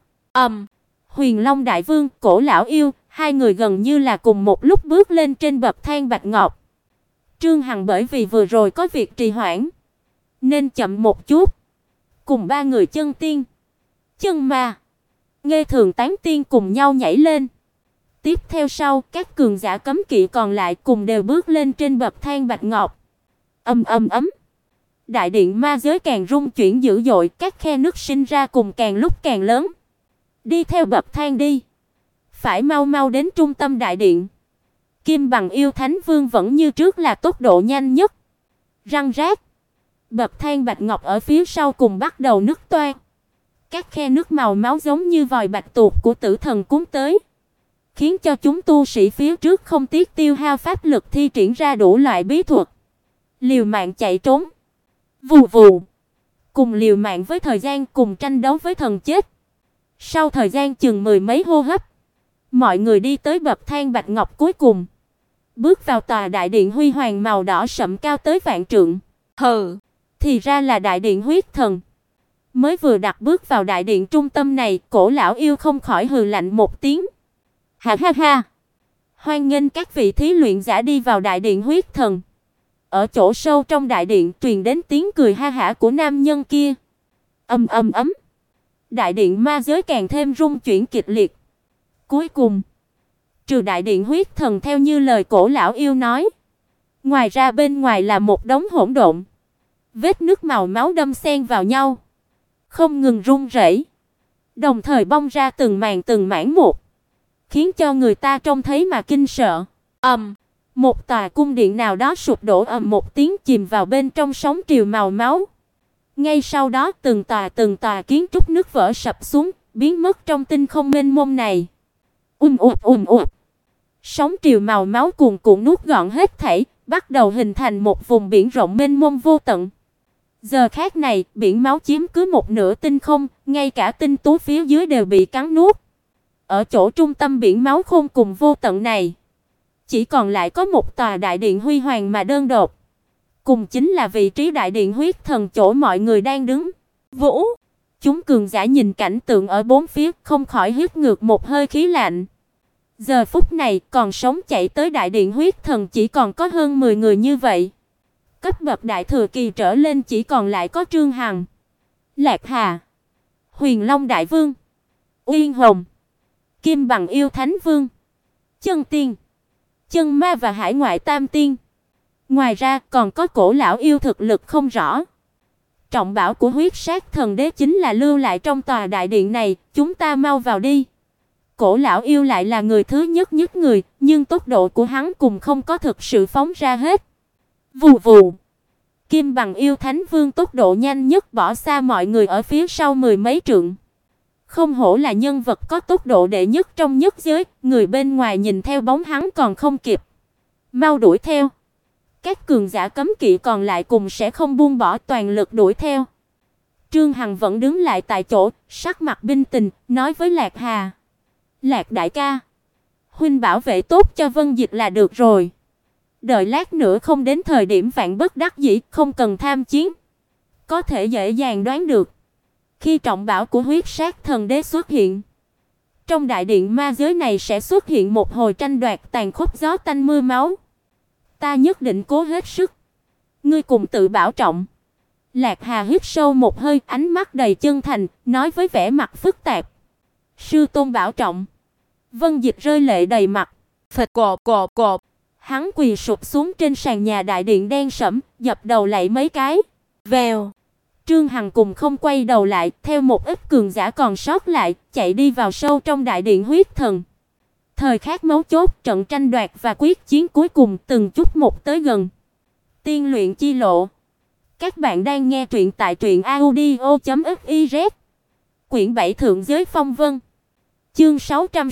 Huyền Long Đại Vương, Cổ lão yêu, hai người gần như là cùng một lúc bước lên trên bậc thang bạch ngọc. Trương Hằng bởi vì vừa rồi có việc trì hoãn nên chậm một chút. Cùng ba người chân tiên, chân ma, Nghê Thường Tán Tiên cùng nhau nhảy lên. Tiếp theo sau, các cường giả cấm kỵ còn lại cùng đều bước lên trên bậc thang bạch ngọc. Ầm. Đại điện ma giới càng rung chuyển dữ dội, các khe nước sinh ra cùng càng lúc càng lớn. Đi theo bậc thang đi, phải mau mau đến trung tâm đại điện. Kim Bằng Yêu Thánh Vương vẫn như trước là tốc độ nhanh nhất. Răng rác. Bậc thang bạch ngọc ở phía sau cùng bắt đầu nứt toang. Các khe nước màu máu giống như vòi bạch tuộc của tử thần cuốn tới, khiến cho chúng tu sĩ phía trước không tiếc tiêu hao pháp lực thi triển ra đủ loại bí thuật, liều mạng chạy trốn. Vù vù, cùng liều mạng với thời gian, cùng tranh đấu với thần chết. Sau thời gian chừng mười mấy hô hấp, mọi người đi tới bậc thang bạch ngọc cuối cùng, bước vào tòa đại điện huy hoàng màu đỏ sẫm cao tới vạn trượng. Hừ, thì ra là đại điện huyết thần. Mới vừa đặt bước vào đại điện trung tâm này, Cổ lão yêu không khỏi hừ lạnh một tiếng. Ha ha ha. Hoan nghênh các vị thí luyện giả đi vào đại điện huyết thần. Ở chỗ sâu trong đại điện truyền đến tiếng cười ha hả của nam nhân kia. Ầm. Đại điện ma giới càng thêm rung chuyển kịch liệt. Cuối cùng, trừ đại điện huyết thần theo như lời Cổ lão yêu nói, ngoài ra bên ngoài là một đống hỗn độn. Vết nứt màu máu đâm xen vào nhau, không ngừng rung rẩy, đồng thời bong ra từng mảng một, khiến cho người ta trông thấy mà kinh sợ. Một tòa cung điện nào đó sụp đổ ầm một tiếng, chìm vào bên trong sóng triều màu máu. Ngay sau đó từng tòa kiến trúc nứt vỡ sập xuống, biến mất trong tinh không mênh mông này. Ụt. Sóng triều màu máu cuồn cuộn nuốt gọn hết thảy, bắt đầu hình thành một vùng biển rộng mênh mông vô tận. Giờ khắc này, biển máu chiếm cứ một nửa tinh không, ngay cả tinh tú phía dưới đều bị cắn nuốt. Ở chỗ trung tâm biển máu khôn cùng vô tận này, chỉ còn lại có một tòa đại điện huy hoàng mà đơn độc, cùng chính là vị trí đại điện huyết thần chỗ mọi người đang đứng. Vũ, chúng cường giả nhìn cảnh tượng ở bốn phía, không khỏi hít ngược một hơi khí lạnh. Giờ phút này, còn sống chạy tới đại điện huyết thần chỉ còn có hơn 10 người như vậy. Cấp bậc đại thừa kỳ trở lên chỉ còn lại có Trương Hằng, Lạc Hà, Huyền Long Đại Vương, Uyên Hồng, Kim Bằng Yêu Thánh Vương, Chân Tiên, Chân Ma và Hải Ngoại Tam Tiên. Ngoài ra còn có Cổ lão yêu thực lực không rõ. Trọng bảo của Huyết Sát Thần Đế chính là lưu lại trong tòa đại điện này, chúng ta mau vào đi. Cổ lão yêu lại là người thứ nhất người, nhưng tốc độ của hắn cùng không có thực sự phóng ra hết. Vù vù. Kim Bằng Yêu Thánh Vương tốc độ nhanh nhất bỏ xa mọi người ở phía sau mười mấy trượng. Không hổ là nhân vật có tốc độ đệ nhất trong nhất giới, người bên ngoài nhìn theo bóng hắn còn không kịp. Mau đuổi theo. Các cường giả cấm kỵ còn lại cùng sẽ không buông bỏ toàn lực đuổi theo. Trương Hằng vẫn đứng lại tại chỗ, sắc mặt bình tĩnh, nói với Lạc Hà. Lạc đại ca, huynh bảo vệ tốt cho Vân Dịch là được rồi. Đợi lát nữa không đến thời điểm vạn bất đắc dĩ, không cần tham chiến. Có thể dễ dàng đoán được, khi trọng bảo của huyết sát thần đế xuất hiện, trong đại điện ma giới này sẽ xuất hiện một hồi tranh đoạt tàn khốc gió tanh mưa máu. Ta nhất định cố hết sức. Ngươi cùng tự bảo trọng. Lạc Hà hít sâu một hơi, ánh mắt đầy chân thành, nói với vẻ mặt phức tạp. Sư tôn bảo trọng. Vân Dịch rơi lệ đầy mặt. Phịch cộp cộp cộp. Hắn quỳ sụp xuống trên sàn nhà đại điện đen sẫm, dập đầu lạy mấy cái. Vèo. Trương Hằng cùng không quay đầu lại, theo một ít cường giả còn sót lại, chạy đi vào sâu trong đại điện huyết thần. Thời khắc mấu chốt, trận tranh đoạt và quyết chiến cuối cùng từng chút một tới gần. Tiên luyện chi lộ. Các bạn đang nghe truyện tại truyệnaudio.fiz. Quyển 7 Thượng giới phong vân. Chương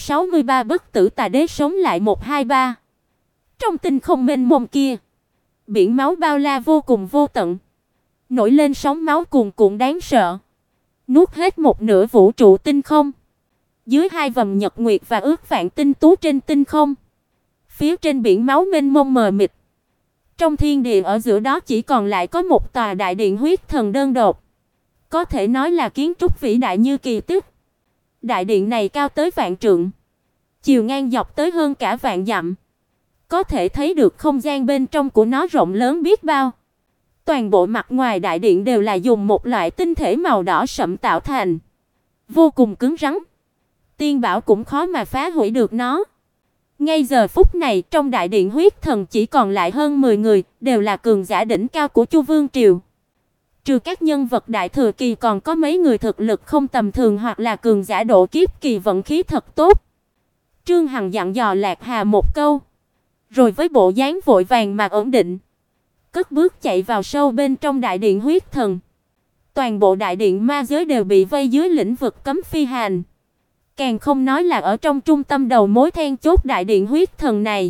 663 Bất tử tà đế sống lại 123. Trong tinh không mênh mông kia, biển máu bao la vô cùng vô tận, nổi lên sóng máu cuồn cuộn đáng sợ, nuốt hết một nửa vũ trụ tinh không. Dưới hai vầng nhật nguyệt và ước vạn tinh tú trên tinh không, phía trên biển máu mênh mông mờ mịt, trong thiên địa ở giữa đó chỉ còn lại có một tòa đại điện huyết thần đơn độc, có thể nói là kiến trúc vĩ đại như kỳ tích. Đại điện này cao tới vạn trượng, chiều ngang dọc tới hơn cả vạn dặm, có thể thấy được không gian bên trong của nó rộng lớn biết bao. Toàn bộ mặt ngoài đại điện đều là dùng một loại tinh thể màu đỏ sẫm tạo thành, vô cùng cứng rắn. Tiên bảo cũng khó mà phá hủy được nó. Ngay giờ phút này, trong đại điện huyết thần chỉ còn lại hơn 10 người, đều là cường giả đỉnh cao của Chu Vương triều. Trừ các nhân vật đại thừa kỳ, còn có mấy người thực lực không tầm thường hoặc là cường giả độ kiếp kỳ vận khí thật tốt. Trương Hằng dặn dò Lạc Hà một câu, rồi với bộ dáng vội vàng mà ổn định, cất bước chạy vào sâu bên trong đại điện huyết thần. Toàn bộ đại điện ma giới đều bị vây dưới lĩnh vực cấm phi hành. Càng không nói là ở trong trung tâm đầu mối then chốt đại điện huyết thần này.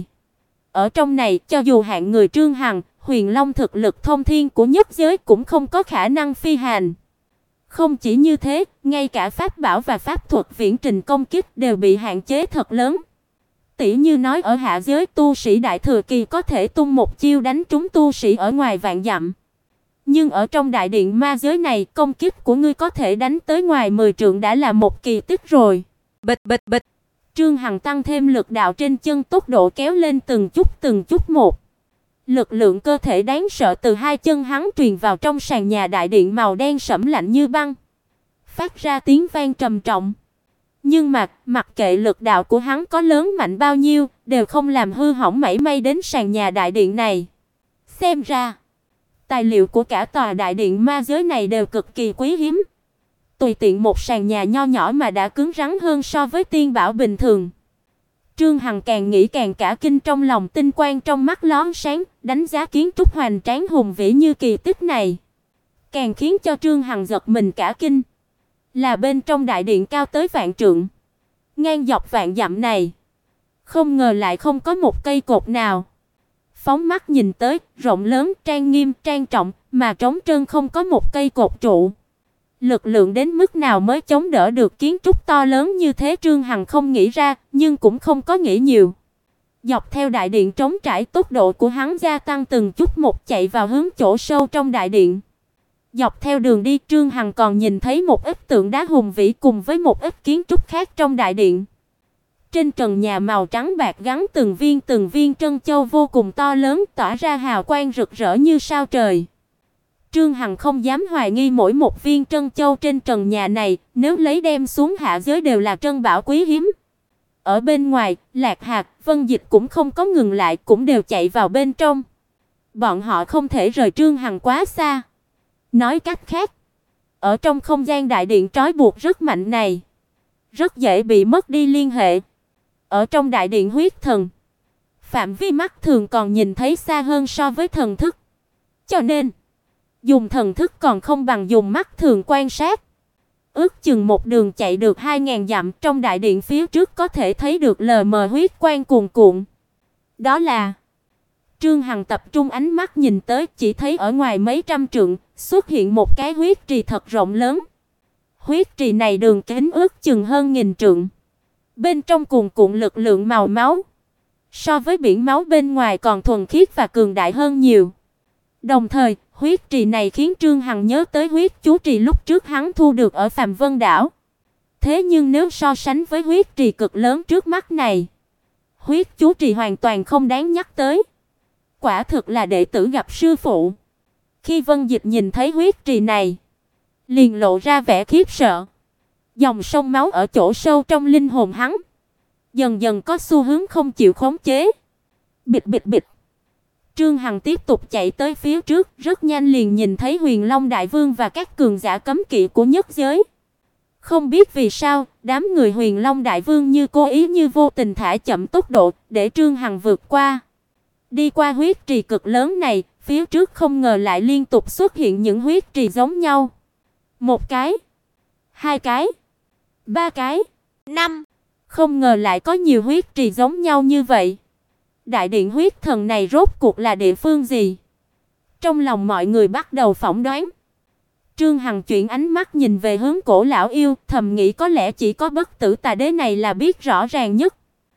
Ở trong này, cho dù hạng người Trương Hằng, Huyền Long thực lực thông thiên của nhất giới cũng không có khả năng phi hành. Không chỉ như thế, ngay cả pháp bảo và pháp thuật viễn trình công kích đều bị hạn chế thật lớn. Tỉ như nói ở hạ giới, tu sĩ đại thừa kỳ có thể tung một chiêu đánh trúng tu sĩ ở ngoài vạn dặm. Nhưng ở trong đại điện ma giới này, công kích của ngươi có thể đánh tới ngoài 10 trượng đã là một kỳ tích rồi. Bịch bịch bịch. Trương Hằng tăng thêm lực đạo trên chân, tốc độ kéo lên từng chút một. Lực lượng cơ thể đáng sợ từ hai chân hắn truyền vào trong sàn nhà đại điện màu đen sẫm lạnh như băng, phát ra tiếng vang trầm trọng. Nhưng mà, mặc kệ lực đạo của hắn có lớn mạnh bao nhiêu, đều không làm hư hỏng mảy may đến sàn nhà đại điện này. Xem ra, tài liệu của cả tòa đại điện ma giới này đều cực kỳ quý hiếm. Tùy tiện một sàn nhà nho nhỏ mà đã cứng rắn hơn so với tiên bảo bình thường. Trương Hằng càng nghĩ càng cả kinh, trong lòng tinh quang trong mắt lóe sáng, đánh giá kiến trúc hoành tráng hùng vĩ như kỳ tích này. Càng khiến cho Trương Hằng giật mình cả kinh là bên trong đại điện cao tới vạn trượng, ngang dọc vạn dặm này, không ngờ lại không có một cây cột nào. Phóng mắt nhìn tới, rộng lớn, trang nghiêm, trang trọng, mà trống trơn không có một cây cột trụ. Lực lượng đến mức nào mới chống đỡ được kiến trúc to lớn như thế, Trương Hằng không nghĩ ra, nhưng cũng không có nghĩ nhiều. Dọc theo đại điện trống trải, tốc độ của hắn gia tăng từng chút một, chạy vào hướng chỗ sâu trong đại điện. Dọc theo đường đi, Trương Hằng còn nhìn thấy một ít tượng đá hùng vĩ cùng với một ít kiến trúc khác trong đại điện. Trên trần nhà màu trắng bạc gắn từng viên trân châu vô cùng to lớn, tỏa ra hào quang rực rỡ như sao trời. Trương Hằng không dám hoài nghi mỗi một viên trân châu trên trần nhà này, nếu lấy đem xuống hạ giới đều là trân bảo quý hiếm. Ở bên ngoài, Lạc Hạc, Vân Dịch cũng không có ngừng lại, cũng đều chạy vào bên trong. Bọn họ không thể rời Trương Hằng quá xa. Nói cách khác, ở trong không gian đại điện trói buộc rất mạnh này, rất dễ bị mất đi liên hệ. Ở trong đại điện huyết thần, phạm vi mắt thường còn nhìn thấy xa hơn so với thần thức. Cho nên, dùng thần thức còn không bằng dùng mắt thường quan sát. Ước chừng một đường chạy được 2000 dặm, trong đại điện phía trước có thể thấy được lờ mờ huyết quang cuồn cuộn. Đó là... Trương Hằng tập trung ánh mắt nhìn tới, chỉ thấy ở ngoài mấy trăm trượng xuất hiện một cái huyết trì thật rộng lớn. Huyết trì này đường kính ước chừng hơn 1000 trượng. Bên trong cuồn cuộn lực lượng màu máu, so với biển máu bên ngoài còn thuần khiết và cường đại hơn nhiều. Đồng thời, huyết trì này khiến Trương Hằng nhớ tới huyết chú trì lúc trước hắn thu được ở Phàm Vân đảo. Thế nhưng nếu so sánh với huyết trì cực lớn trước mắt này, huyết chú trì hoàn toàn không đáng nhắc tới. Quả thực là đệ tử gặp sư phụ. Khi Vân Dịch nhìn thấy huyết trì này, liền lộ ra vẻ khiếp sợ. Dòng sông máu ở chỗ sâu trong linh hồn hắn dần dần có xu hướng không chịu khống chế. Bịch bịch bịch. Trương Hằng tiếp tục chạy tới phía trước, rất nhanh liền nhìn thấy Huyền Long Đại Vương và các cường giả cấm kỵ của nhất giới. Không biết vì sao, đám người Huyền Long Đại Vương như cố ý như vô tình thả chậm tốc độ để Trương Hằng vượt qua. Đi qua huyết trì cực lớn này, phía trước không ngờ lại liên tục xuất hiện những huyết trì giống nhau. Một cái, hai cái, ba cái, năm. Không ngờ lại có nhiều huyết trì giống nhau như vậy. Đại điện huyết thần này rốt cuộc là địa phương gì? Trong lòng mọi người bắt đầu phỏng đoán. Trương Hằng chuyển ánh mắt nhìn về hướng Cổ lão yêu, thầm nghĩ có lẽ chỉ có Bất Tử Tà Đế này là biết rõ ràng nhất.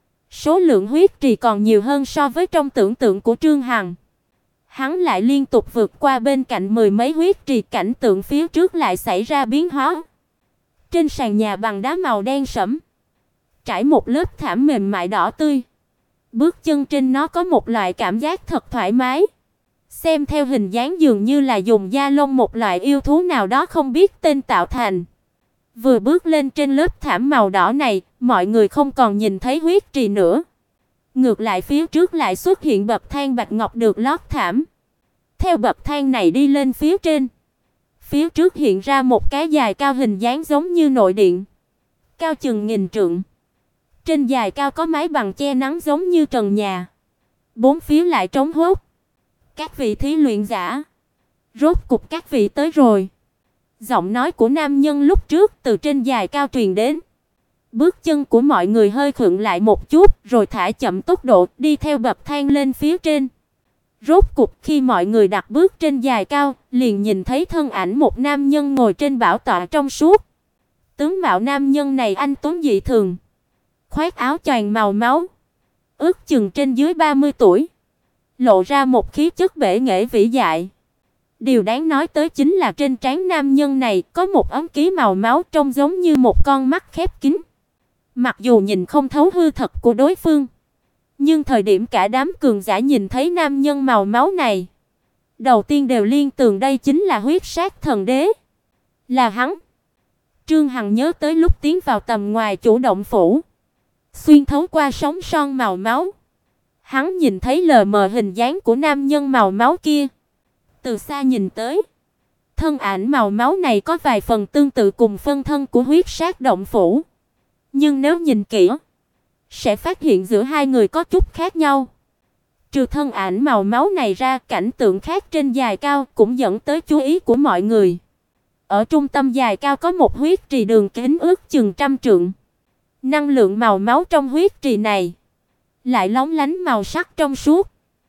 Số lượng huyết trì còn nhiều hơn so với trong tưởng tượng của Trương Hằng. Hắn lại liên tục vượt qua bên cạnh mười mấy huyết trì, cảnh tượng phía trước lại xảy ra biến hóa. Trên sàn nhà bằng đá màu đen sẫm, trải một lớp thảm mềm mại đỏ tươi. Bước chân trên nó có một loại cảm giác thật thoải mái. Xem theo hình dáng dường như là dùng da lông một loại yêu thú nào đó không biết tên tạo thành. Vừa bước lên trên lớp thảm màu đỏ này, mọi người không còn nhìn thấy huyết trì nữa. Ngược lại phía trước lại xuất hiện bậc thang bạch ngọc được lót thảm. Theo bậc thang này đi lên phía trên, phía trước hiện ra một cái dài cao hình dáng giống như nội điện, cao chừng 1000 trượng. Trên dài cao có mái bằng che nắng giống như trần nhà, bốn phía lại trống hốt. Các vị thí luyện giả, rốt cục các vị tới rồi. Giọng nói của nam nhân lúc trước từ trên dài cao truyền đến. Bước chân của mọi người hơi khựng lại một chút, rồi thả chậm tốc độ, đi theo bậc thang lên phía trên. Rốt cục khi mọi người đặt bước trên dài cao, liền nhìn thấy thân ảnh một nam nhân ngồi trên bảo tọa trong suốt. Tướng mạo nam nhân này anh tuấn dị thường, khoác áo choàng màu máu, ước chừng trên dưới 30 tuổi, lộ ra một khí chất bể nghệ vĩ đại. Điều đáng nói tới chính là trên trán nam nhân này có một ấn ký màu máu trông giống như một con mắt khép kín. Mặc dù nhìn không thấu hư thật của đối phương, nhưng thời điểm cả đám cường giả nhìn thấy nam nhân màu máu này, đầu tiên đều liên tưởng đây chính là huyết sát thần đế. Là hắn. Trương Hằng nhớ tới lúc tiến vào tầm ngoài chủ động phủ, xuyên thấu qua sóng son màu máu, hắn nhìn thấy lờ mờ hình dáng của nam nhân màu máu kia. Từ xa nhìn tới, thân ảnh màu máu này có vài phần tương tự cùng phân thân của huyết sát động phủ. Nhưng nếu nhìn kỹ, sẽ phát hiện giữa hai người có chút khác nhau. Trừ thân ảnh màu máu này ra, cảnh tượng khác trên dài cao cũng dẫn tới chú ý của mọi người. Ở trung tâm dài cao có một huyết trì đường kính ước chừng 100 trượng. Năng lượng màu máu trong huyết trì này lại lóng lánh màu sắc trong suốt.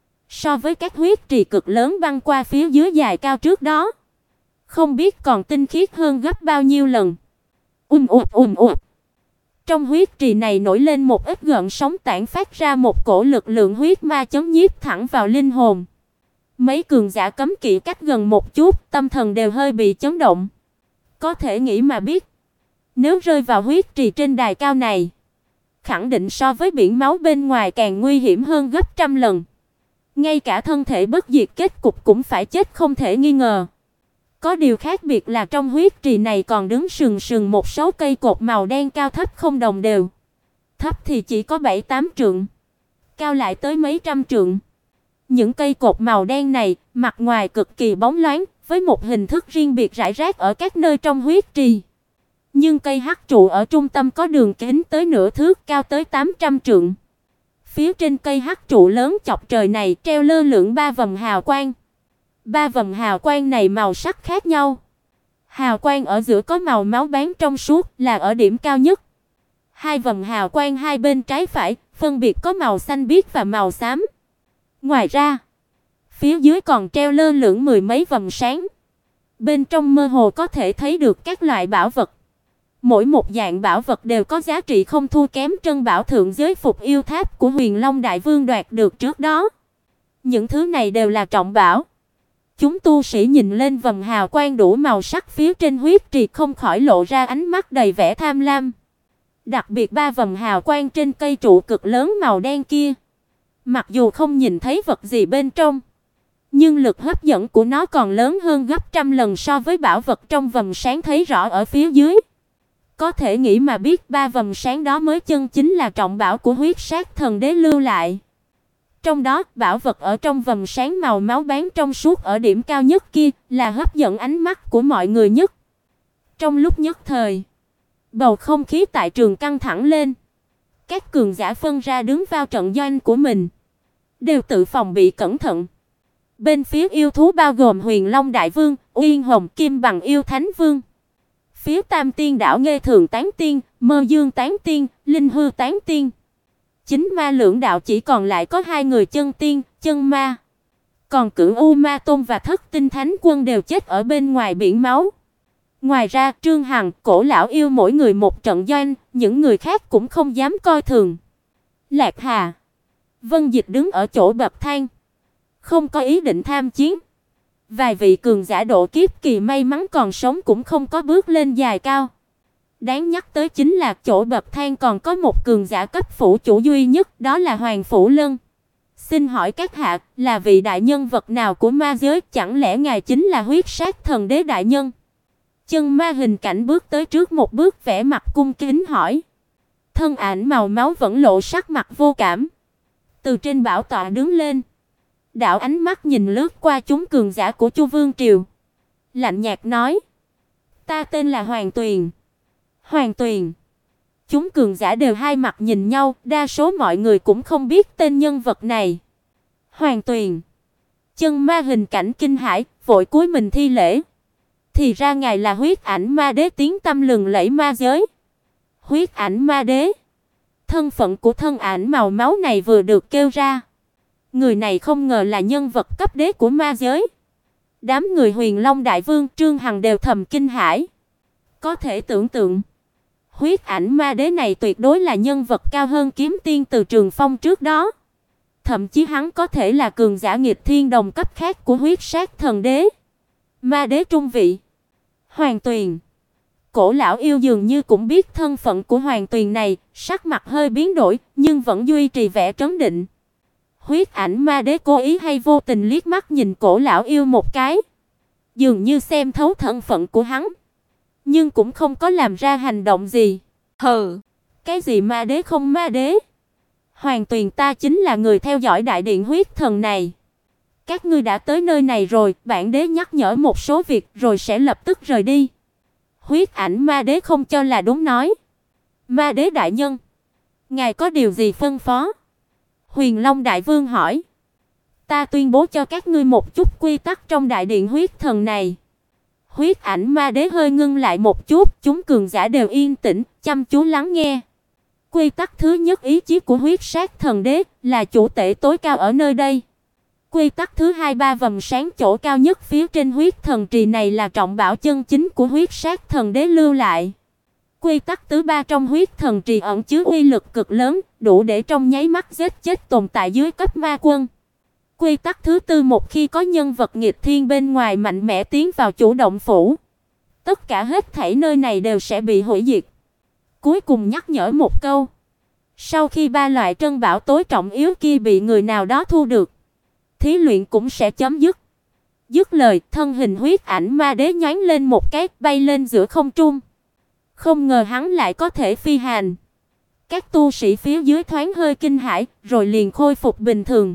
So với các huyết trì cực lớn băng qua phía dưới dài cao trước đó, không biết còn tinh khiết hơn gấp bao nhiêu lần. Ụt. Trong huyết trì này nổi lên một ít gợn sóng tản phát ra một cổ lực lượng huyết ma chấn nhiếp thẳng vào linh hồn. Mấy cường giả cấm kỵ cách gần một chút, tâm thần đều hơi bị chấn động. Có thể nghĩ mà biết, nếu rơi vào huyết trì trên đài cao này, khẳng định so với biển máu bên ngoài càng nguy hiểm hơn gấp trăm lần. Ngay cả thân thể bất diệt kết cục cũng phải chết không thể nghi ngờ. Có điều khác biệt là trong huyết trì này còn đứng sừng sừng một số cây cột màu đen cao thấp không đồng đều. Thấp thì chỉ có 7-8 trượng, cao lại tới mấy trăm trượng. Những cây cột màu đen này, mặt ngoài cực kỳ bóng loáng, với một hình thức riêng biệt rải rác ở các nơi trong huyết trì. Nhưng cây hắc trụ ở trung tâm có đường kính tới nửa thước, cao tới 800 trượng. Phía trên cây hắc trụ lớn chọc trời này treo lơ lửng 3 vầng hào quang. 3 vầng hào quang này màu sắc khác nhau. Hào quang ở giữa có màu máu bán trong suốt là ở điểm cao nhất. 2 vầng hào quang hai bên trái phải phân biệt có màu xanh biếc và màu xám. Ngoài ra, phía dưới còn treo lơ lửng mười mấy vầng sáng. Bên trong mơ hồ có thể thấy được các loại bảo vật. Mỗi một dạng bảo vật đều có giá trị không thua kém trân bảo thượng giới phục yêu tháp của Huyền Long Đại Vương đoạt được trước đó. Những thứ này đều là trọng bảo. Chúng tu sĩ nhìn lên vầng hào quang đủ màu sắc phía trên huyết trì không khỏi lộ ra ánh mắt đầy vẻ tham lam. Đặc biệt ba vầng hào quang trên cây trụ cực lớn màu đen kia. Mặc dù không nhìn thấy vật gì bên trong, nhưng lực hấp dẫn của nó còn lớn hơn gấp trăm lần so với bảo vật trong vầng sáng thấy rõ ở phía dưới. Có thể nghĩ mà biết ba vầng sáng đó mới chân chính là trọng bảo của huyết sát thần đế lưu lại. Trong đó, bảo vật ở trong vầng sáng màu máu bán trong suốt ở điểm cao nhất kia là hấp dẫn ánh mắt của mọi người nhất. Trong lúc nhất thời, bầu không khí tại trường căng thẳng lên. Các cường giả phân ra đứng vào trận doanh của mình, đều tự phòng bị cẩn thận. Bên phía yêu thú bao gồm Huyền Long Đại Vương, Uyên Hồng Kim Bằng Yêu Thánh Vương. Phía Tam Tiên đảo Nghê Thường Tán Tiên, Mơ Dương Tán Tiên, Linh Hư Tán Tiên. Chính ma lưỡng đạo chỉ còn lại có hai người chân tiên, chân ma. Còn Cửu U Ma Tôn và Thất Tinh Thánh Quân đều chết ở bên ngoài biển máu. Ngoài ra, Trương Hằng, Cổ Lão Yêu mỗi người một trận doanh, những người khác cũng không dám coi thường. Lạc Hà, Vân Dịch đứng ở chỗ bậc thang, không có ý định tham chiến. Vài vị cường giả độ kiếp kỳ may mắn còn sống cũng không có bước lên dài cao. Đáng nhắc tới chính là chỗ bậc thang còn có một cường giả cấp phủ chủ duy nhất, đó là Hoàng Phủ Lân. Xin hỏi các hạ, là vị đại nhân vật nào của ma giới, chẳng lẽ ngài chính là huyết sát thần đế đại nhân? Chân ma hình cảnh bước tới trước một bước, vẻ mặt cung kính hỏi. Thân ảnh màu máu vẫn lộ sắc mặt vô cảm. Từ trên bảo tọa đứng lên, đạo ánh mắt nhìn lướt qua chúng cường giả của Chu Vương triều, lạnh nhạt nói: "Ta tên là Hoàng Tuyền." Hoàng Tuyền. Chúng cường giả đều hai mặt nhìn nhau, đa số mọi người cũng không biết tên nhân vật này. Hoàng Tuyền. Chân ma hình cảnh kinh hãi, vội cúi mình thi lễ. Thì ra ngài là huyết ảnh ma đế tiếng tăm lừng lẫy ma giới. Huyết ảnh ma đế. Thân phận của thân ảnh màu máu này vừa được kêu ra, người này không ngờ là nhân vật cấp đế của ma giới. Đám người Huyền Long Đại Vương, Trương Hằng đều thầm kinh hãi. Có thể tưởng tượng, huyết ảnh ma đế này tuyệt đối là nhân vật cao hơn kiếm tiên từ Trường Phong trước đó. Thậm chí hắn có thể là cường giả nghịch thiên đồng cấp khác của huyết sát thần đế, ma đế trung vị. Hoàng Tuyền. Cổ Lão Yêu dường như cũng biết thân phận của Hoàng Tuyền này, sắc mặt hơi biến đổi, nhưng vẫn duy trì vẻ trấn định. Huyết ảnh ma đế cố ý hay vô tình liếc mắt nhìn Cổ Lão Yêu một cái, dường như xem thấu thân phận của hắn, nhưng cũng không có làm ra hành động gì. Hừ, cái gì ma đế không ma đế? Hoàng Tuyền ta chính là người theo dõi đại điện huyết thần này. Các ngươi đã tới nơi này rồi, bản đế nhắc nhở một số việc rồi sẽ lập tức rời đi. Huyết ảnh ma đế không cho là đúng nói. Ma đế đại nhân, ngài có điều gì phân phó? Huyền Long Đại Vương hỏi. Ta tuyên bố cho các ngươi một chút quy tắc trong đại điện huyết thần này. Huyết ảnh ma đế hơi ngưng lại một chút, chúng cường giả đều yên tĩnh, chăm chú lắng nghe. Quy tắc thứ nhất, ý chí của huyết sát thần đế là chủ tể tối cao ở nơi đây. Quy tắc thứ hai, ba vầng sáng chỗ cao nhất phía trên huyết thần trì này là trọng bảo chân chính của huyết sát thần đế lưu lại. Quy tắc thứ ba, trong huyết thần trì ẩn chứa uy lực cực lớn, đủ để trong nháy mắt giết chết tồn tại dưới cấp ma quân. Quy tắc thứ tư, một khi có nhân vật nghịch thiên bên ngoài mạnh mẽ tiến vào chủ động phủ, tất cả hết thảy nơi này đều sẽ bị hủy diệt. Cuối cùng nhắc nhở một câu, sau khi ba loại trân bảo tối trọng yếu kia bị người nào đó thu được, thí luyện cũng sẽ chấm dứt. Dứt lời, thân hình huyết ảnh ma đế nhoáng lên một cái, bay lên giữa không trung. Không ngờ hắn lại có thể phi hành. Các tu sĩ phía dưới thoáng hơi kinh hãi, rồi liền khôi phục bình thường.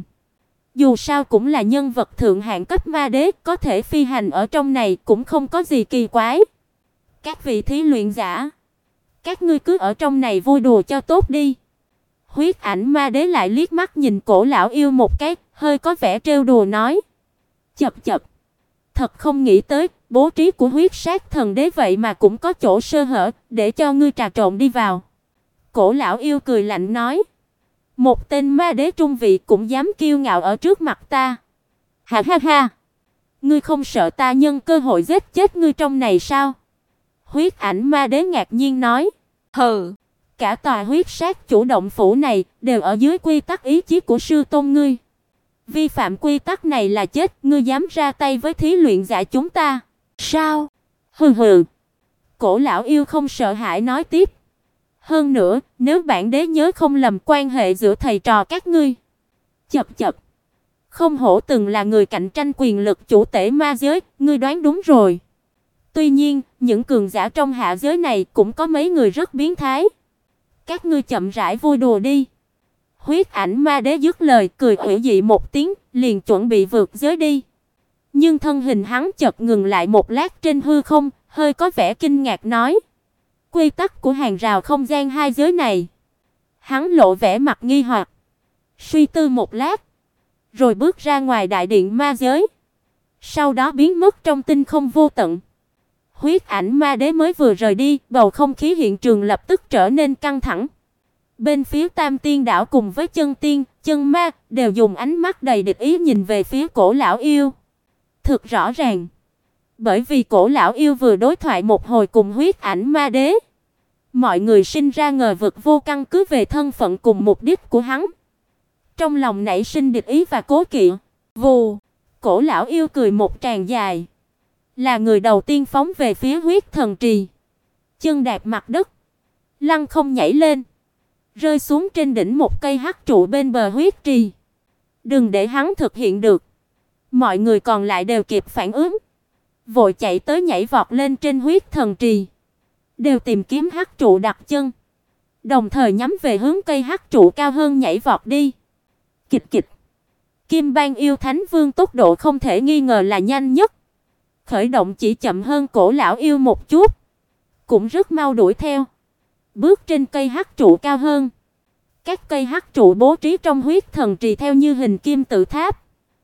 Dù sao cũng là nhân vật thượng hạng cấp ma đế, có thể phi hành ở trong này cũng không có gì kỳ quái. Các vị thí luyện giả, các ngươi cứ ở trong này vui đùa cho tốt đi. Huyết ảnh ma đế lại liếc mắt nhìn Cổ Lão Yêu một cái, hơi có vẻ trêu đùa nói. Chậc chậc, thật không nghĩ tới, bố trí của huyết sát thần đế vậy mà cũng có chỗ sơ hở, để cho ngươi trà trộn đi vào. Cổ Lão Yêu cười lạnh nói. Một tên ma đế trung vị cũng dám kiêu ngạo ở trước mặt ta. Ha ha ha, ngươi không sợ ta nhân cơ hội giết chết ngươi trong này sao? Huyết Ảnh Ma Đế ngạc nhiên nói: "Hừ, cả tòa huyết sát chủ động phủ này đều ở dưới quy tắc ý chí của sư tôn ngươi. Vi phạm quy tắc này là chết, ngươi dám ra tay với thí luyện giả chúng ta? Sao?" Hừ hừ. Cổ lão yêu không sợ hãi nói tiếp: "Hơn nữa, nếu bản đế nhớ không lầm quan hệ giữa thầy trò các ngươi." Chậc chậc. Không hổ từng là người cạnh tranh quyền lực chủ tể ma giới, ngươi đoán đúng rồi. Tuy nhiên, những cường giả trong hạ giới này cũng có mấy người rất biến thái. Các ngươi chậm rãi vui đùa đi. Huyết Ảnh Ma Đế dứt lời, cười ủy dị một tiếng, liền chuẩn bị vượt giới đi. Nhưng thân hình hắn chợt ngừng lại một lát trên hư không, hơi có vẻ kinh ngạc nói: "Quy tắc của hàng rào không gian hai giới này." Hắn lộ vẻ mặt nghi hoặc, suy tư một lát, rồi bước ra ngoài đại điện ma giới, sau đó biến mất trong tinh không vô tận. Huyết Ảnh Ma Đế mới vừa rời đi, bầu không khí hiện trường lập tức trở nên căng thẳng. Bên phía Tam Tiên đảo cùng với Chân Tiên, Chân Ma đều dùng ánh mắt đầy địch ý nhìn về phía Cổ lão yêu. Thực rõ ràng, bởi vì Cổ lão yêu vừa đối thoại một hồi cùng Huyết Ảnh Ma Đế, mọi người sinh ra ngờ vực vô căn cứ về thân phận cùng mục đích của hắn. Trong lòng nảy sinh địch ý và cố kỵ. Vù, Cổ lão yêu cười một tràng dài, là người đầu tiên phóng về phía Huyết Thần Trì. Chân đạp mặt đất, lăng không nhảy lên, rơi xuống trên đỉnh một cây hắc trụ bên bờ huyết trì. Đừng để hắn thực hiện được. Mọi người còn lại đều kịp phản ứng, vội chạy tới nhảy vọt lên trên Huyết Thần Trì, đều tìm kiếm hắc trụ đặt chân, đồng thời nhắm về hướng cây hắc trụ cao hơn nhảy vọt đi. Kịch kịch. Kim Bang yêu Thánh Vương tốc độ không thể nghi ngờ là nhanh nhất. Khởi động chỉ chậm hơn Cổ lão yêu một chút, cũng rất mau đuổi theo. Bước trên cây hắc trụ cao hơn. Các cây hắc trụ bố trí trong Huyết Thần Trì theo như hình kim tự tháp.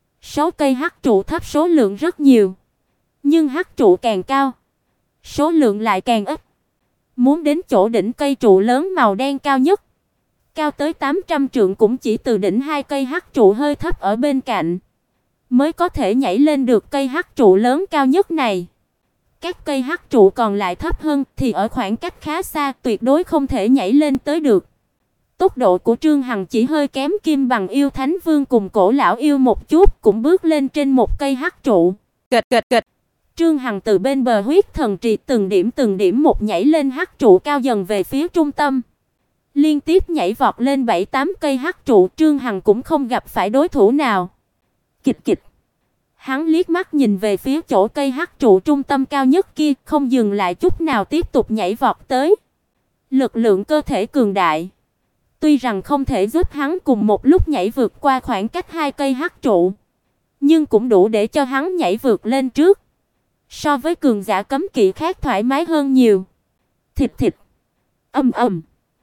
6 cây hắc trụ thấp số lượng rất nhiều, nhưng hắc trụ càng cao, số lượng lại càng ít. Muốn đến chỗ đỉnh cây trụ lớn màu đen cao nhất, cao tới 800 trượng, cũng chỉ từ đỉnh hai cây hắc trụ hơi thấp ở bên cạnh mới có thể nhảy lên được cây hắc trụ lớn cao nhất này. Các cây hắc trụ còn lại thấp hơn thì ở khoảng cách khá xa, tuyệt đối không thể nhảy lên tới được. Tốc độ của Trương Hằng chỉ hơi kém Kim Bằng yêu Thánh Vương cùng Cổ lão yêu một chút, cũng bước lên trên một cây hắc trụ. Kịch kịch kịch. Trương Hằng từ bên bờ Huyết Thần Trì từng điểm một nhảy lên hắc trụ cao dần về phía trung tâm. Liên tiếp nhảy vọt lên 7-8 cây hắc trụ, Trương Hằng cũng không gặp phải đối thủ nào. Kịch kịch. Hắn liếc mắt nhìn về phía chỗ cây hắc trụ trung tâm cao nhất kia, không dừng lại chút nào, tiếp tục nhảy vọt tới. Lực lượng cơ thể cường đại, tuy rằng không thể giúp hắn cùng một lúc nhảy vượt qua khoảng cách hai cây hắc trụ, nhưng cũng đủ để cho hắn nhảy vượt lên trước. So với cường giả cấm kỵ khác thoải mái hơn nhiều. Thịt thịt. Ầm ầm.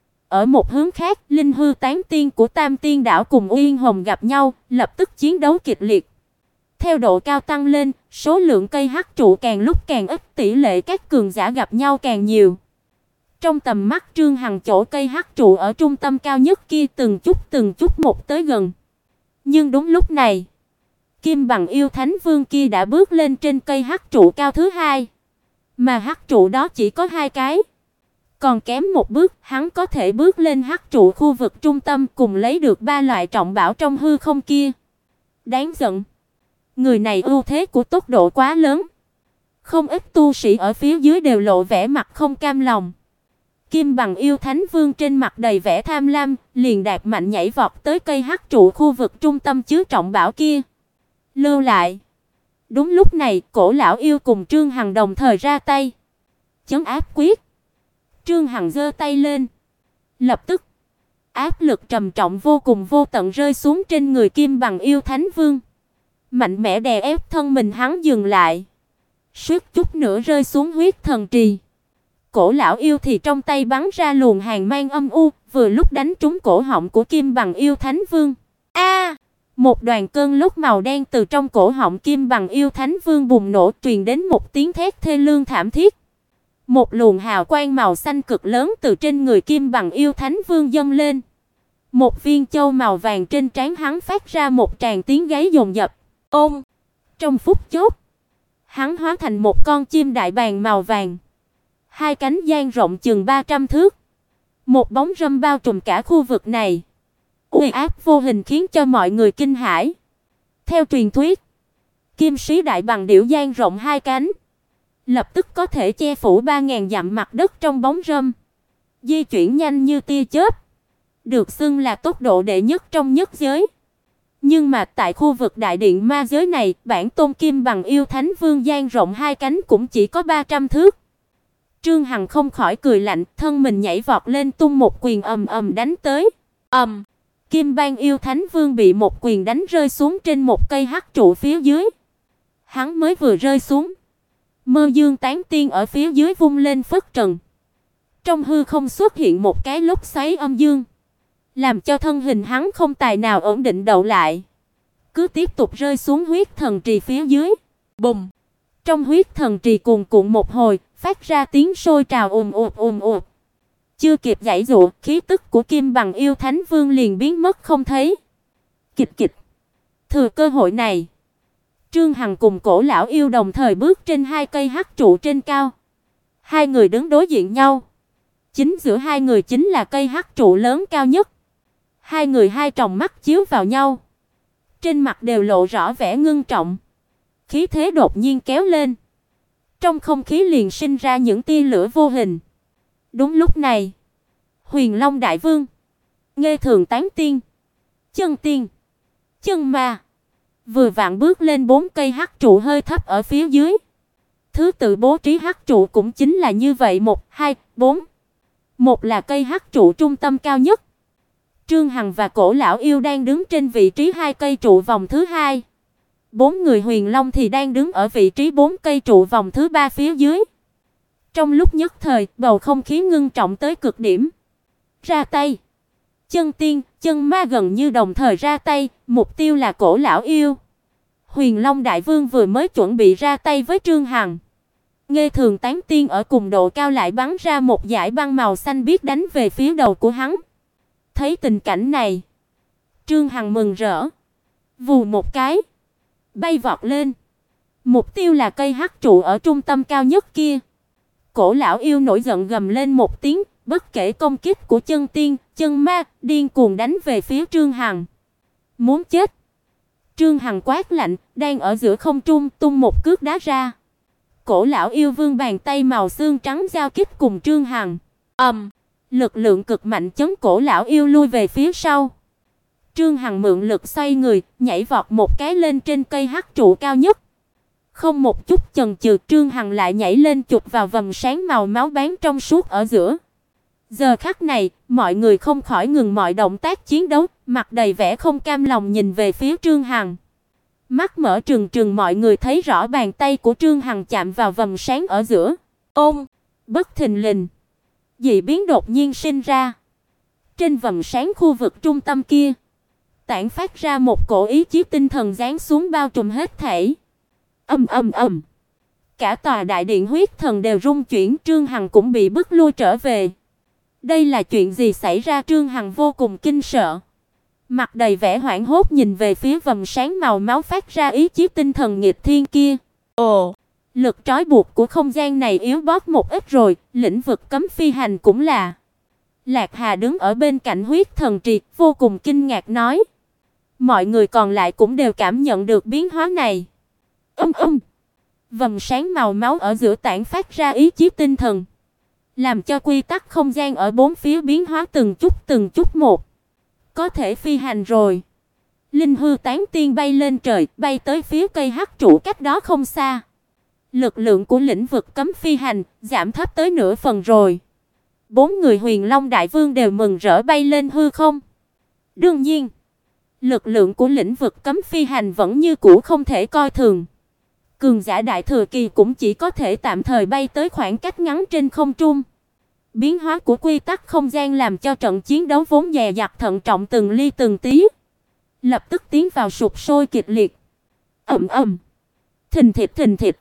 Ở một hướng khác, Linh Hư Tán Tiên của Tam Tiên đảo cùng Uyên Hồng gặp nhau, lập tức chiến đấu kịch liệt. Theo độ cao tăng lên, số lượng cây hắc trụ càng lúc càng ít, tỷ lệ các cường giả gặp nhau càng nhiều. Trong tầm mắt Trương Hằng, chỗ cây hắc trụ ở trung tâm cao nhất kia từng chút một tới gần. Nhưng đúng lúc này, Kim Bằng yêu Thánh Vương kia đã bước lên trên cây hắc trụ cao thứ hai, mà hắc trụ đó chỉ có 2 cái. Còn kém một bước, hắn có thể bước lên hắc trụ khu vực trung tâm, cùng lấy được 3 loại trọng bảo trong hư không kia. Đáng giận. Người này ưu thế của tốc độ quá lớn. Không ít tu sĩ ở phía dưới đều lộ vẻ mặt không cam lòng. Kim Bằng yêu Thánh Vương trên mặt đầy vẻ tham lam, liền đạp mạnh nhảy vọt tới cây hắc trụ khu vực trung tâm chứa trọng bảo kia. Lưu lại. Đúng lúc này, Cổ lão yêu cùng Trương Hằng đồng thời ra tay. Chấn áp quyết. Trương Hằng giơ tay lên. Lập tức, áp lực trầm trọng vô cùng vô tận rơi xuống trên người Kim Bằng yêu Thánh Vương. Mạnh mẽ đè ép thân mình hắn dừng lại, suýt chút nữa rơi xuống Huyết Thần Trì. Cổ lão yêu thì trong tay bắn ra luồng hàn mang âm u, vừa lúc đánh trúng cổ họng của Kim Bằng yêu Thánh Vương. A! Một đoàn cơn lốc màu đen từ trong cổ họng Kim Bằng yêu Thánh Vương bùng nổ, truyền đến một tiếng thét thê lương thảm thiết. Một luồng hào quang màu xanh cực lớn từ trên người Kim Bằng yêu Thánh Vương dâng lên. Một viên châu màu vàng trên trán hắn phát ra một tràng tiếng gáy dồn dập. Ôm! Trong phút chốc, hắn hóa thành một con chim đại bàng màu vàng. hai cánh dang rộng chừng 300 thước. Một bóng râm bao trùm cả khu vực này. Uy áp vô hình khiến cho mọi người kinh hãi. Theo truyền thuyết, kim sĩ đại bằng điểu dang rộng hai cánh, lập tức có thể che phủ 3000 dặm mặt đất trong bóng râm, di chuyển nhanh như tia chớp, được xưng là tốc độ đệ nhất trong nhất giới. Nhưng mà tại khu vực đại điện ma giới này, bản tôn kim bằng yêu thánh vương dang rộng hai cánh cũng chỉ có 300 thước. Trương Hằng không khỏi cười lạnh, thân mình nhảy vọt lên tung một quyền ầm ầm đánh tới. Ầm, Kim Bang yêu thánh vương bị một quyền đánh rơi xuống trên một cây hắc trụ phía dưới. Hắn mới vừa rơi xuống, Mơ Dương tán tiên ở phía dưới vung lên phất trần. Trong hư không xuất hiện một cái lốc xoáy âm dương, làm cho thân hình hắn không tài nào ổn định đậu lại, cứ tiếp tục rơi xuống huyết thần trì phía dưới. Bùng! Trong huyết thần trì cuồn cuộn một hồi, phát ra tiếng sôi trào ùm ụt. Chưa kịp giãy giụa, khí tức của Kim Bằng yêu thánh vương liền biến mất không thấy. Kịch kịch. Thừa cơ hội này, Trương Hằng cùng Cổ lão yêu đồng thời bước trên hai cây hắc trụ trên cao. Hai người đứng đối diện nhau. Chính giữa hai người chính là cây hắc trụ lớn cao nhất. Hai người hai tròng mắt chiếu vào nhau, trên mặt đều lộ rõ vẻ ngưng trọng. Khí thế đột nhiên kéo lên, trong không khí liền sinh ra những tia lửa vô hình. Đúng lúc này, Huyền Long Đại Vương, Nghê Thường Tán Tiên, Chân Tiên, Chân Ma vừa vặn bước lên 4 cây hắc trụ hơi thấp ở phía dưới. Thứ tự bố trí hắc trụ cũng chính là như vậy, 1, 2, 4. Một là cây hắc trụ trung tâm cao nhất. Trương Hằng và Cổ lão yêu đang đứng trên vị trí hai cây trụ vòng thứ hai. 4 người Huyền Long thì đang đứng ở vị trí 4 cây trụ vòng thứ ba phía dưới. Trong lúc nhất thời, bầu không khí ngưng trọng tới cực điểm. Ra tay. Chân Tiên, Chân Ma gần như đồng thời ra tay, mục tiêu là Cổ lão yêu. Huyền Long Đại Vương vừa mới chuẩn bị ra tay với Trương Hằng, Nghê Thường Tán Tiên ở cùng độ cao lại bắn ra một dải băng màu xanh biếc đánh về phía đầu của hắn. Thấy tình cảnh này, Trương Hằng mừng rỡ, vù một cái, bay vọt lên. Mục tiêu là cây hắc trụ ở trung tâm cao nhất kia. Cổ lão yêu nổi giận gầm lên một tiếng, bất kể công kích của Chân Tiên, Chân Ma, điên cuồng đánh về phía Trương Hằng. Muốn chết. Trương Hằng quát lạnh, đang ở giữa không trung tung một cước đá ra. Cổ lão yêu vương bàn tay màu xương trắng giao kích cùng Trương Hằng. Lực lượng cực mạnh chấn cổ lão yêu lui về phía sau. Trương Hằng mượn lực xoay người, nhảy vọt một cái lên trên cây hắc trụ cao nhất. Không một chút chần chừ, Trương Hằng lại nhảy lên chụp vào vầng sáng màu máu bám trong suốt ở giữa. Giờ khắc này, mọi người không khỏi ngừng mọi động tác chiến đấu, mặt đầy vẻ không cam lòng nhìn về phía Trương Hằng. Mắt mở trừng trừng, mọi người thấy rõ bàn tay của Trương Hằng chạm vào vầng sáng ở giữa. Bất thình lình, dị biến đột nhiên sinh ra. Trên vầng sáng khu vực trung tâm kia, tản phát ra một cổ ý chí tinh thần giáng xuống bao trùm hết thảy. Cả tòa đại điện huyết thần đều rung chuyển, Trương Hằng cũng bị bức lui trở về. Đây là chuyện gì xảy ra? Trương Hằng vô cùng kinh sợ, mặt đầy vẻ hoảng hốt nhìn về phía vầng sáng màu máu phát ra ý chí tinh thần nghịch thiên kia. Lực trói buộc của không gian này yếu bớt một ít rồi, lĩnh vực cấm phi hành cũng là. Lạc Hà đứng ở bên cạnh huyết thần trì, vô cùng kinh ngạc nói. Mọi người còn lại cũng đều cảm nhận được biến hóa này. Vầng sáng màu máu ở giữa tản phát ra ý chí tinh thần, làm cho quy tắc không gian ở bốn phía biến hóa từng chút một. Có thể phi hành rồi. Linh hư tán tiên bay lên trời, bay tới phía cây hắc trụ cách đó không xa. Lực lượng của lĩnh vực cấm phi hành giảm thấp tới nửa phần rồi. 4 người Huyền Long Đại Vương đều mừng rỡ bay lên hư không. Đương nhiên, lực lượng của lĩnh vực cấm phi hành vẫn như cũ không thể coi thường. Cường giả đại thừa kỳ cũng chỉ có thể tạm thời bay tới khoảng cách ngắn trên không trung. Biến hóa của quy tắc không gian làm cho trận chiến đấu vốn dè dặt thận trọng từng ly từng tí, lập tức tiến vào sục sôi kịch liệt. Thình thịch.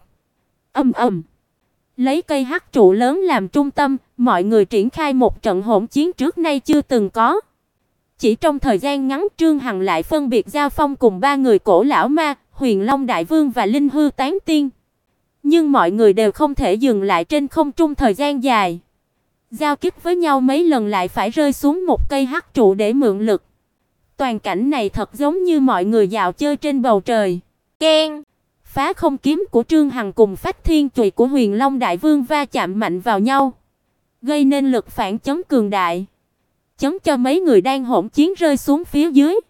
Lấy cây hắc trụ lớn làm trung tâm, mọi người triển khai một trận hỗn chiến trước nay chưa từng có. Chỉ trong thời gian ngắn, Trương Hằng lại phân biệt giao phong cùng 3 người Cổ lão ma, Huyền Long Đại Vương và Linh hư tán tiên. Nhưng mọi người đều không thể dừng lại trên không trung thời gian dài. Giao kích với nhau mấy lần lại phải rơi xuống một cây hắc trụ để mượn lực. Toàn cảnh này thật giống như mọi người dạo chơi trên bầu trời. Keng! Phá không kiếm của Trương Hằng cùng Phách Thiên Chùy của Huyền Long Đại Vương va chạm mạnh vào nhau, gây nên lực phản chấn cường đại, chấn cho mấy người đang hỗn chiến rơi xuống phía dưới.